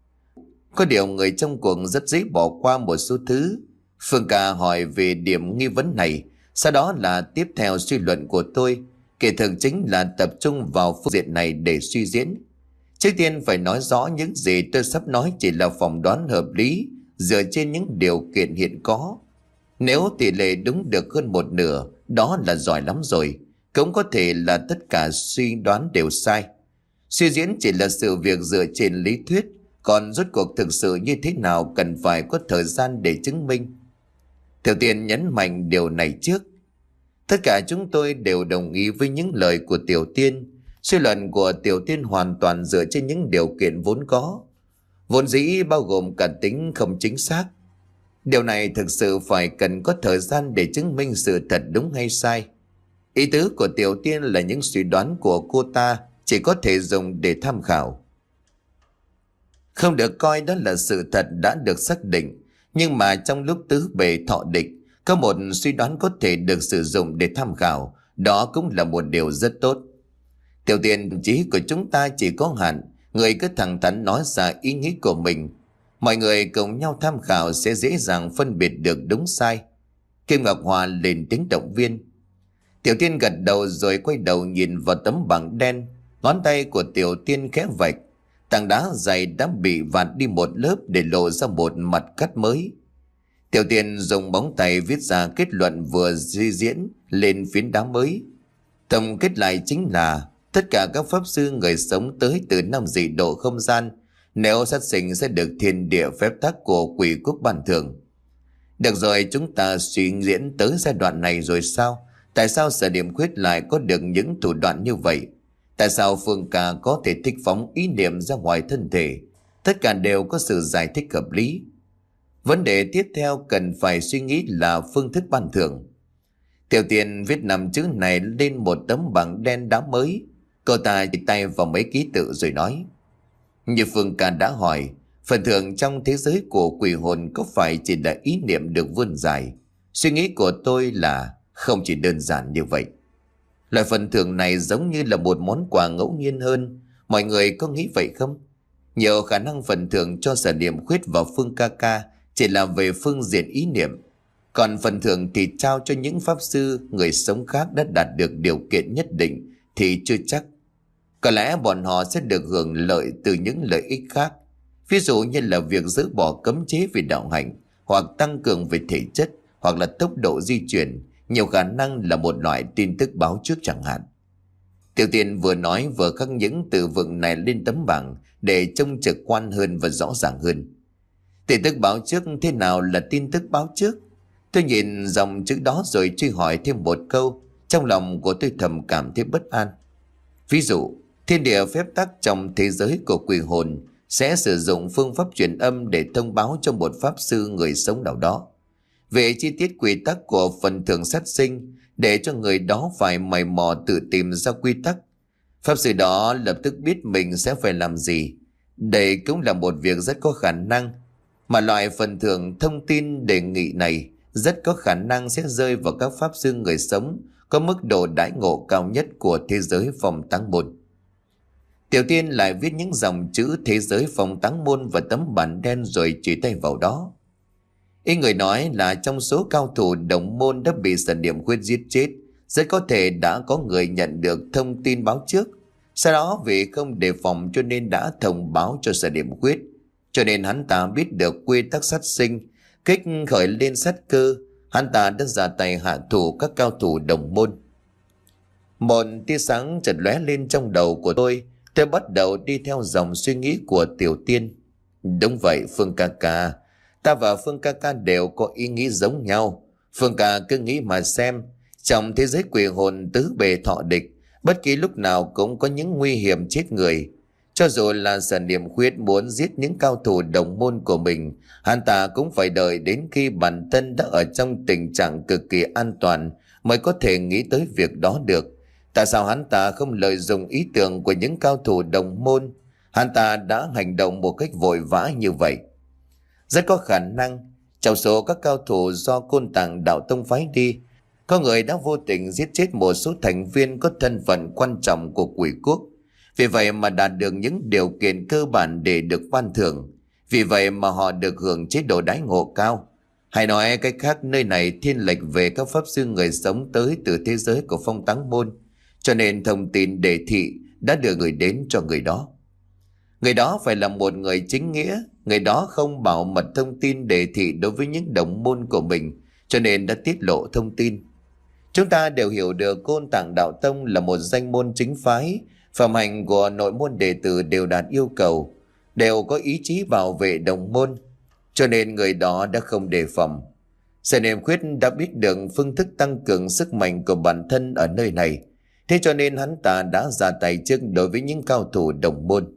Có điều người trong cuộc rất dễ bỏ qua một số thứ. Phương ca hỏi về điểm nghi vấn này, sau đó là tiếp theo suy luận của tôi. Kỳ thực chính là tập trung vào phương diện này để suy diễn. Trước tiên phải nói rõ những gì tôi sắp nói chỉ là phỏng đoán hợp lý dựa trên những điều kiện hiện có. Nếu tỷ lệ đúng được hơn một nửa, đó là giỏi lắm rồi. Cũng có thể là tất cả suy đoán đều sai. Suy diễn chỉ là sự việc dựa trên lý thuyết, còn rốt cuộc thực sự như thế nào cần phải có thời gian để chứng minh. Tiểu Tiên nhấn mạnh điều này trước. Tất cả chúng tôi đều đồng ý với những lời của Tiểu Tiên. Suy luận của Tiểu Tiên hoàn toàn dựa trên những điều kiện vốn có, vốn dĩ bao gồm cả tính không chính xác. Điều này thực sự phải cần có thời gian để chứng minh sự thật đúng hay sai. Ý tứ của Tiểu Tiên là những suy đoán của cô ta chỉ có thể dùng để tham khảo, không được coi đó là sự thật đã được xác định. Nhưng mà trong lúc tứ bề thọ địch, có một suy đoán có thể được sử dụng để tham khảo, đó cũng là một điều rất tốt. Tiểu Tiên trí của chúng ta chỉ có hạn, người cứ thẳng thắn nói ra ý nghĩ của mình. Mọi người cùng nhau tham khảo sẽ dễ dàng phân biệt được đúng sai. Kim Ngọc Hòa lên tiếng động viên. Tiểu Tiên gật đầu rồi quay đầu nhìn vào tấm bảng đen. Ngón tay của Tiểu Tiên khẽ vạch, tảng đá dày đã bị vạt đi một lớp để lộ ra một mặt cắt mới. Tiểu Tiên dùng móng tay viết ra kết luận vừa suy diễn lên phiến đá mới. Tổng kết lại chính là tất cả các pháp sư người sống tới từ năm dị độ không gian, nếu sát sinh sẽ được thiên địa phép tắc của quỷ quốc ban thưởng. Được rồi, chúng ta suy diễn tới giai đoạn này rồi sao? Tại sao Sở Điểm Khuyết lại có được những thủ đoạn như vậy? Tại sao Phương Ca có thể thích phóng ý niệm ra ngoài thân thể? Tất cả đều có sự giải thích hợp lý. Vấn đề tiếp theo cần phải suy nghĩ là phương thức ban thưởng. Tiểu Tiên viết năm chữ này lên một tấm bảng đen đá mới. Cô ta chỉ tay vào mấy ký tự rồi nói, như Phương Ca đã hỏi, phần thưởng trong thế giới của quỷ hồn có phải chỉ là ý niệm được vươn dài? Suy nghĩ của tôi là không chỉ đơn giản như vậy. Loại phần thưởng này giống như là một món quà ngẫu nhiên hơn. Mọi người có nghĩ vậy không? Nhiều khả năng phần thưởng cho Sở Điểm Khuyết và Phương Ca Ca chỉ là về phương diện ý niệm. Còn phần thưởng thì trao cho những pháp sư, người sống khác đã đạt được điều kiện nhất định thì chưa chắc. Có lẽ bọn họ sẽ được hưởng lợi từ những lợi ích khác. Ví dụ như là việc dỡ bỏ cấm chế về đạo hành, hoặc tăng cường về thể chất, hoặc là tốc độ di chuyển. Nhiều khả năng là một loại tin tức báo trước chẳng hạn. Tiểu Tiên vừa nói vừa khắc những từ vựng này lên tấm bảng để trông trực quan hơn và rõ ràng hơn. Tin tức báo trước thế nào là tin tức báo trước? Tôi nhìn dòng chữ đó rồi truy hỏi thêm một câu. Trong lòng của tôi thầm cảm thấy bất an. Ví dụ, thiên địa phép tắc trong thế giới của quỷ hồn sẽ sử dụng phương pháp truyền âm để thông báo cho một pháp sư người sống nào đó về chi tiết quy tắc của phần thưởng sát sinh, để cho người đó phải mày mò tự tìm ra quy tắc. Pháp sư đó lập tức biết mình sẽ phải làm gì. Đây cũng là một việc rất có khả năng, mà loại phần thưởng thông tin đề nghị này rất có khả năng sẽ rơi vào các pháp sư người sống có mức độ đãi ngộ cao nhất của thế giới phong táng môn. Tiểu Tiên lại viết những dòng chữ thế giới phong táng môn vào tấm bản đen rồi chỉ tay vào đó. Ý người nói là trong số cao thủ đồng môn đã bị Sở Niệm Khuyết giết chết, rất có thể đã có người nhận được thông tin báo trước. Sau đó vì không đề phòng cho nên đã thông báo cho Sở Niệm Khuyết, cho nên hắn ta biết được quy tắc sát sinh, kích khởi lên sát cơ. Hắn ta đã ra tay hạ thủ các cao thủ đồng môn. Một tia sáng chợt lóe lên trong đầu của tôi. Tôi bắt đầu đi theo dòng suy nghĩ của Tiểu Tiên. Đúng vậy Phương ca ca, ta và Phương ca ca đều có ý nghĩ giống nhau. Phương ca cứ nghĩ mà xem, trong thế giới quỷ hồn tứ bề thọ địch, bất kỳ lúc nào cũng có những nguy hiểm chết người. Cho dù là Sở Niệm Khuyết muốn giết những cao thủ đồng môn của mình, hắn ta cũng phải đợi đến khi bản thân đã ở trong tình trạng cực kỳ an toàn mới có thể nghĩ tới việc đó được. Tại sao hắn ta không lợi dụng ý tưởng của những cao thủ đồng môn? Hắn ta đã hành động một cách vội vã như vậy. Rất có khả năng trong số các cao thủ do Côn Tàng Đạo Tông phái đi, có người đã vô tình giết chết một số thành viên có thân phận quan trọng của quỷ quốc. Vì vậy mà đạt được những điều kiện cơ bản để được ban thưởng. Vì vậy mà họ được hưởng chế độ đãi ngộ cao. Hay nói cách khác, nơi này thiên lệch về các pháp sư người sống tới từ thế giới của phong táng môn, cho nên thông tin đề thị đã được gửi đến cho người đó. Người đó phải là một người chính nghĩa. Người đó không bảo mật thông tin đề thị đối với những đồng môn của mình, cho nên đã tiết lộ thông tin. Chúng ta đều hiểu được Côn Tàng Đạo Tông là một danh môn chính phái. Phẩm hành của nội môn đệ tử đều đạt yêu cầu, đều có ý chí bảo vệ đồng môn, cho nên người đó đã không đề phòng. Sở Niệm Khuyết đã biết được phương thức tăng cường sức mạnh của bản thân ở nơi này, thế cho nên hắn ta đã ra tay trước đối với những cao thủ đồng môn.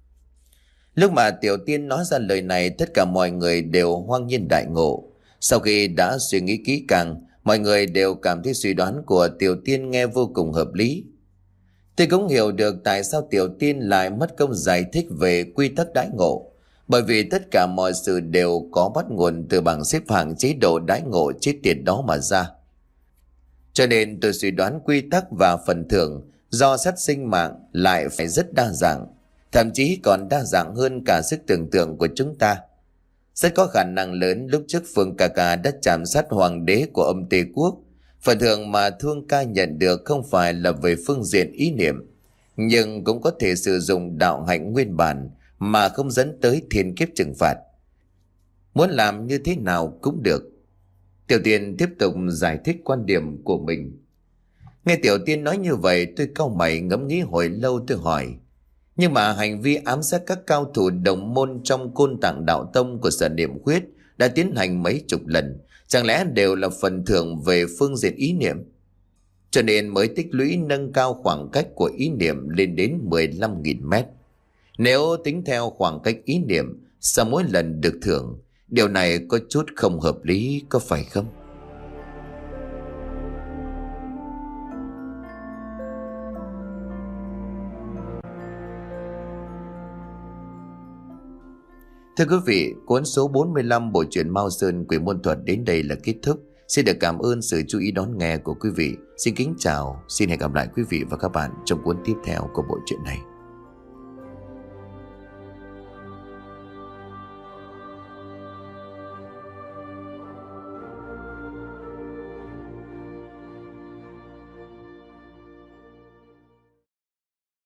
Lúc mà Tiểu Tiên nói ra lời này, tất cả mọi người đều hoang nhiên đại ngộ. Sau khi đã suy nghĩ kỹ càng, mọi người đều cảm thấy suy đoán của Tiểu Tiên nghe vô cùng hợp lý. Tôi cũng hiểu được tại sao Tiểu Tiên lại mất công giải thích về quy tắc đãi ngộ, bởi vì tất cả mọi sự đều có bắt nguồn từ bảng xếp hạng chế độ đãi ngộ chết tiệt đó mà ra. Cho nên tôi suy đoán quy tắc và phần thưởng do sát sinh mạng lại phải rất đa dạng, thậm chí còn đa dạng hơn cả sức tưởng tượng của chúng ta. Rất có khả năng lớn lúc trước Phương ca ca đã chạm sát hoàng đế của âm Tề Quốc. Phần thưởng mà Thương ca nhận được không phải là về phương diện ý niệm, nhưng cũng có thể sử dụng đạo hạnh nguyên bản mà không dẫn tới thiên kiếp trừng phạt. Muốn làm như thế nào cũng được. Tiểu Tiên tiếp tục giải thích quan điểm của mình. Nghe Tiểu Tiên nói như vậy, tôi cau mày ngẫm nghĩ hồi lâu. Tôi hỏi, nhưng mà hành vi ám sát các cao thủ đồng môn trong Côn Tàng Đạo Tông của Sở Niệm Khuyết đã tiến hành mấy chục lần, chẳng lẽ đều là phần thưởng về phương diện ý niệm? Cho nên mới tích lũy nâng cao khoảng cách của ý niệm lên đến mười lăm nghìn mét. Nếu tính theo khoảng cách ý niệm sau mỗi lần được thưởng, điều này có chút không hợp lý, có phải không? Thưa quý vị, cuốn số bốn mươi lăm bộ truyện Mao Sơn Quỷ Môn Thuật đến đây là kết thúc. Xin được cảm ơn sự chú ý đón nghe của quý vị. Xin kính chào, xin hẹn gặp lại quý vị và các bạn trong cuốn tiếp theo của bộ truyện này.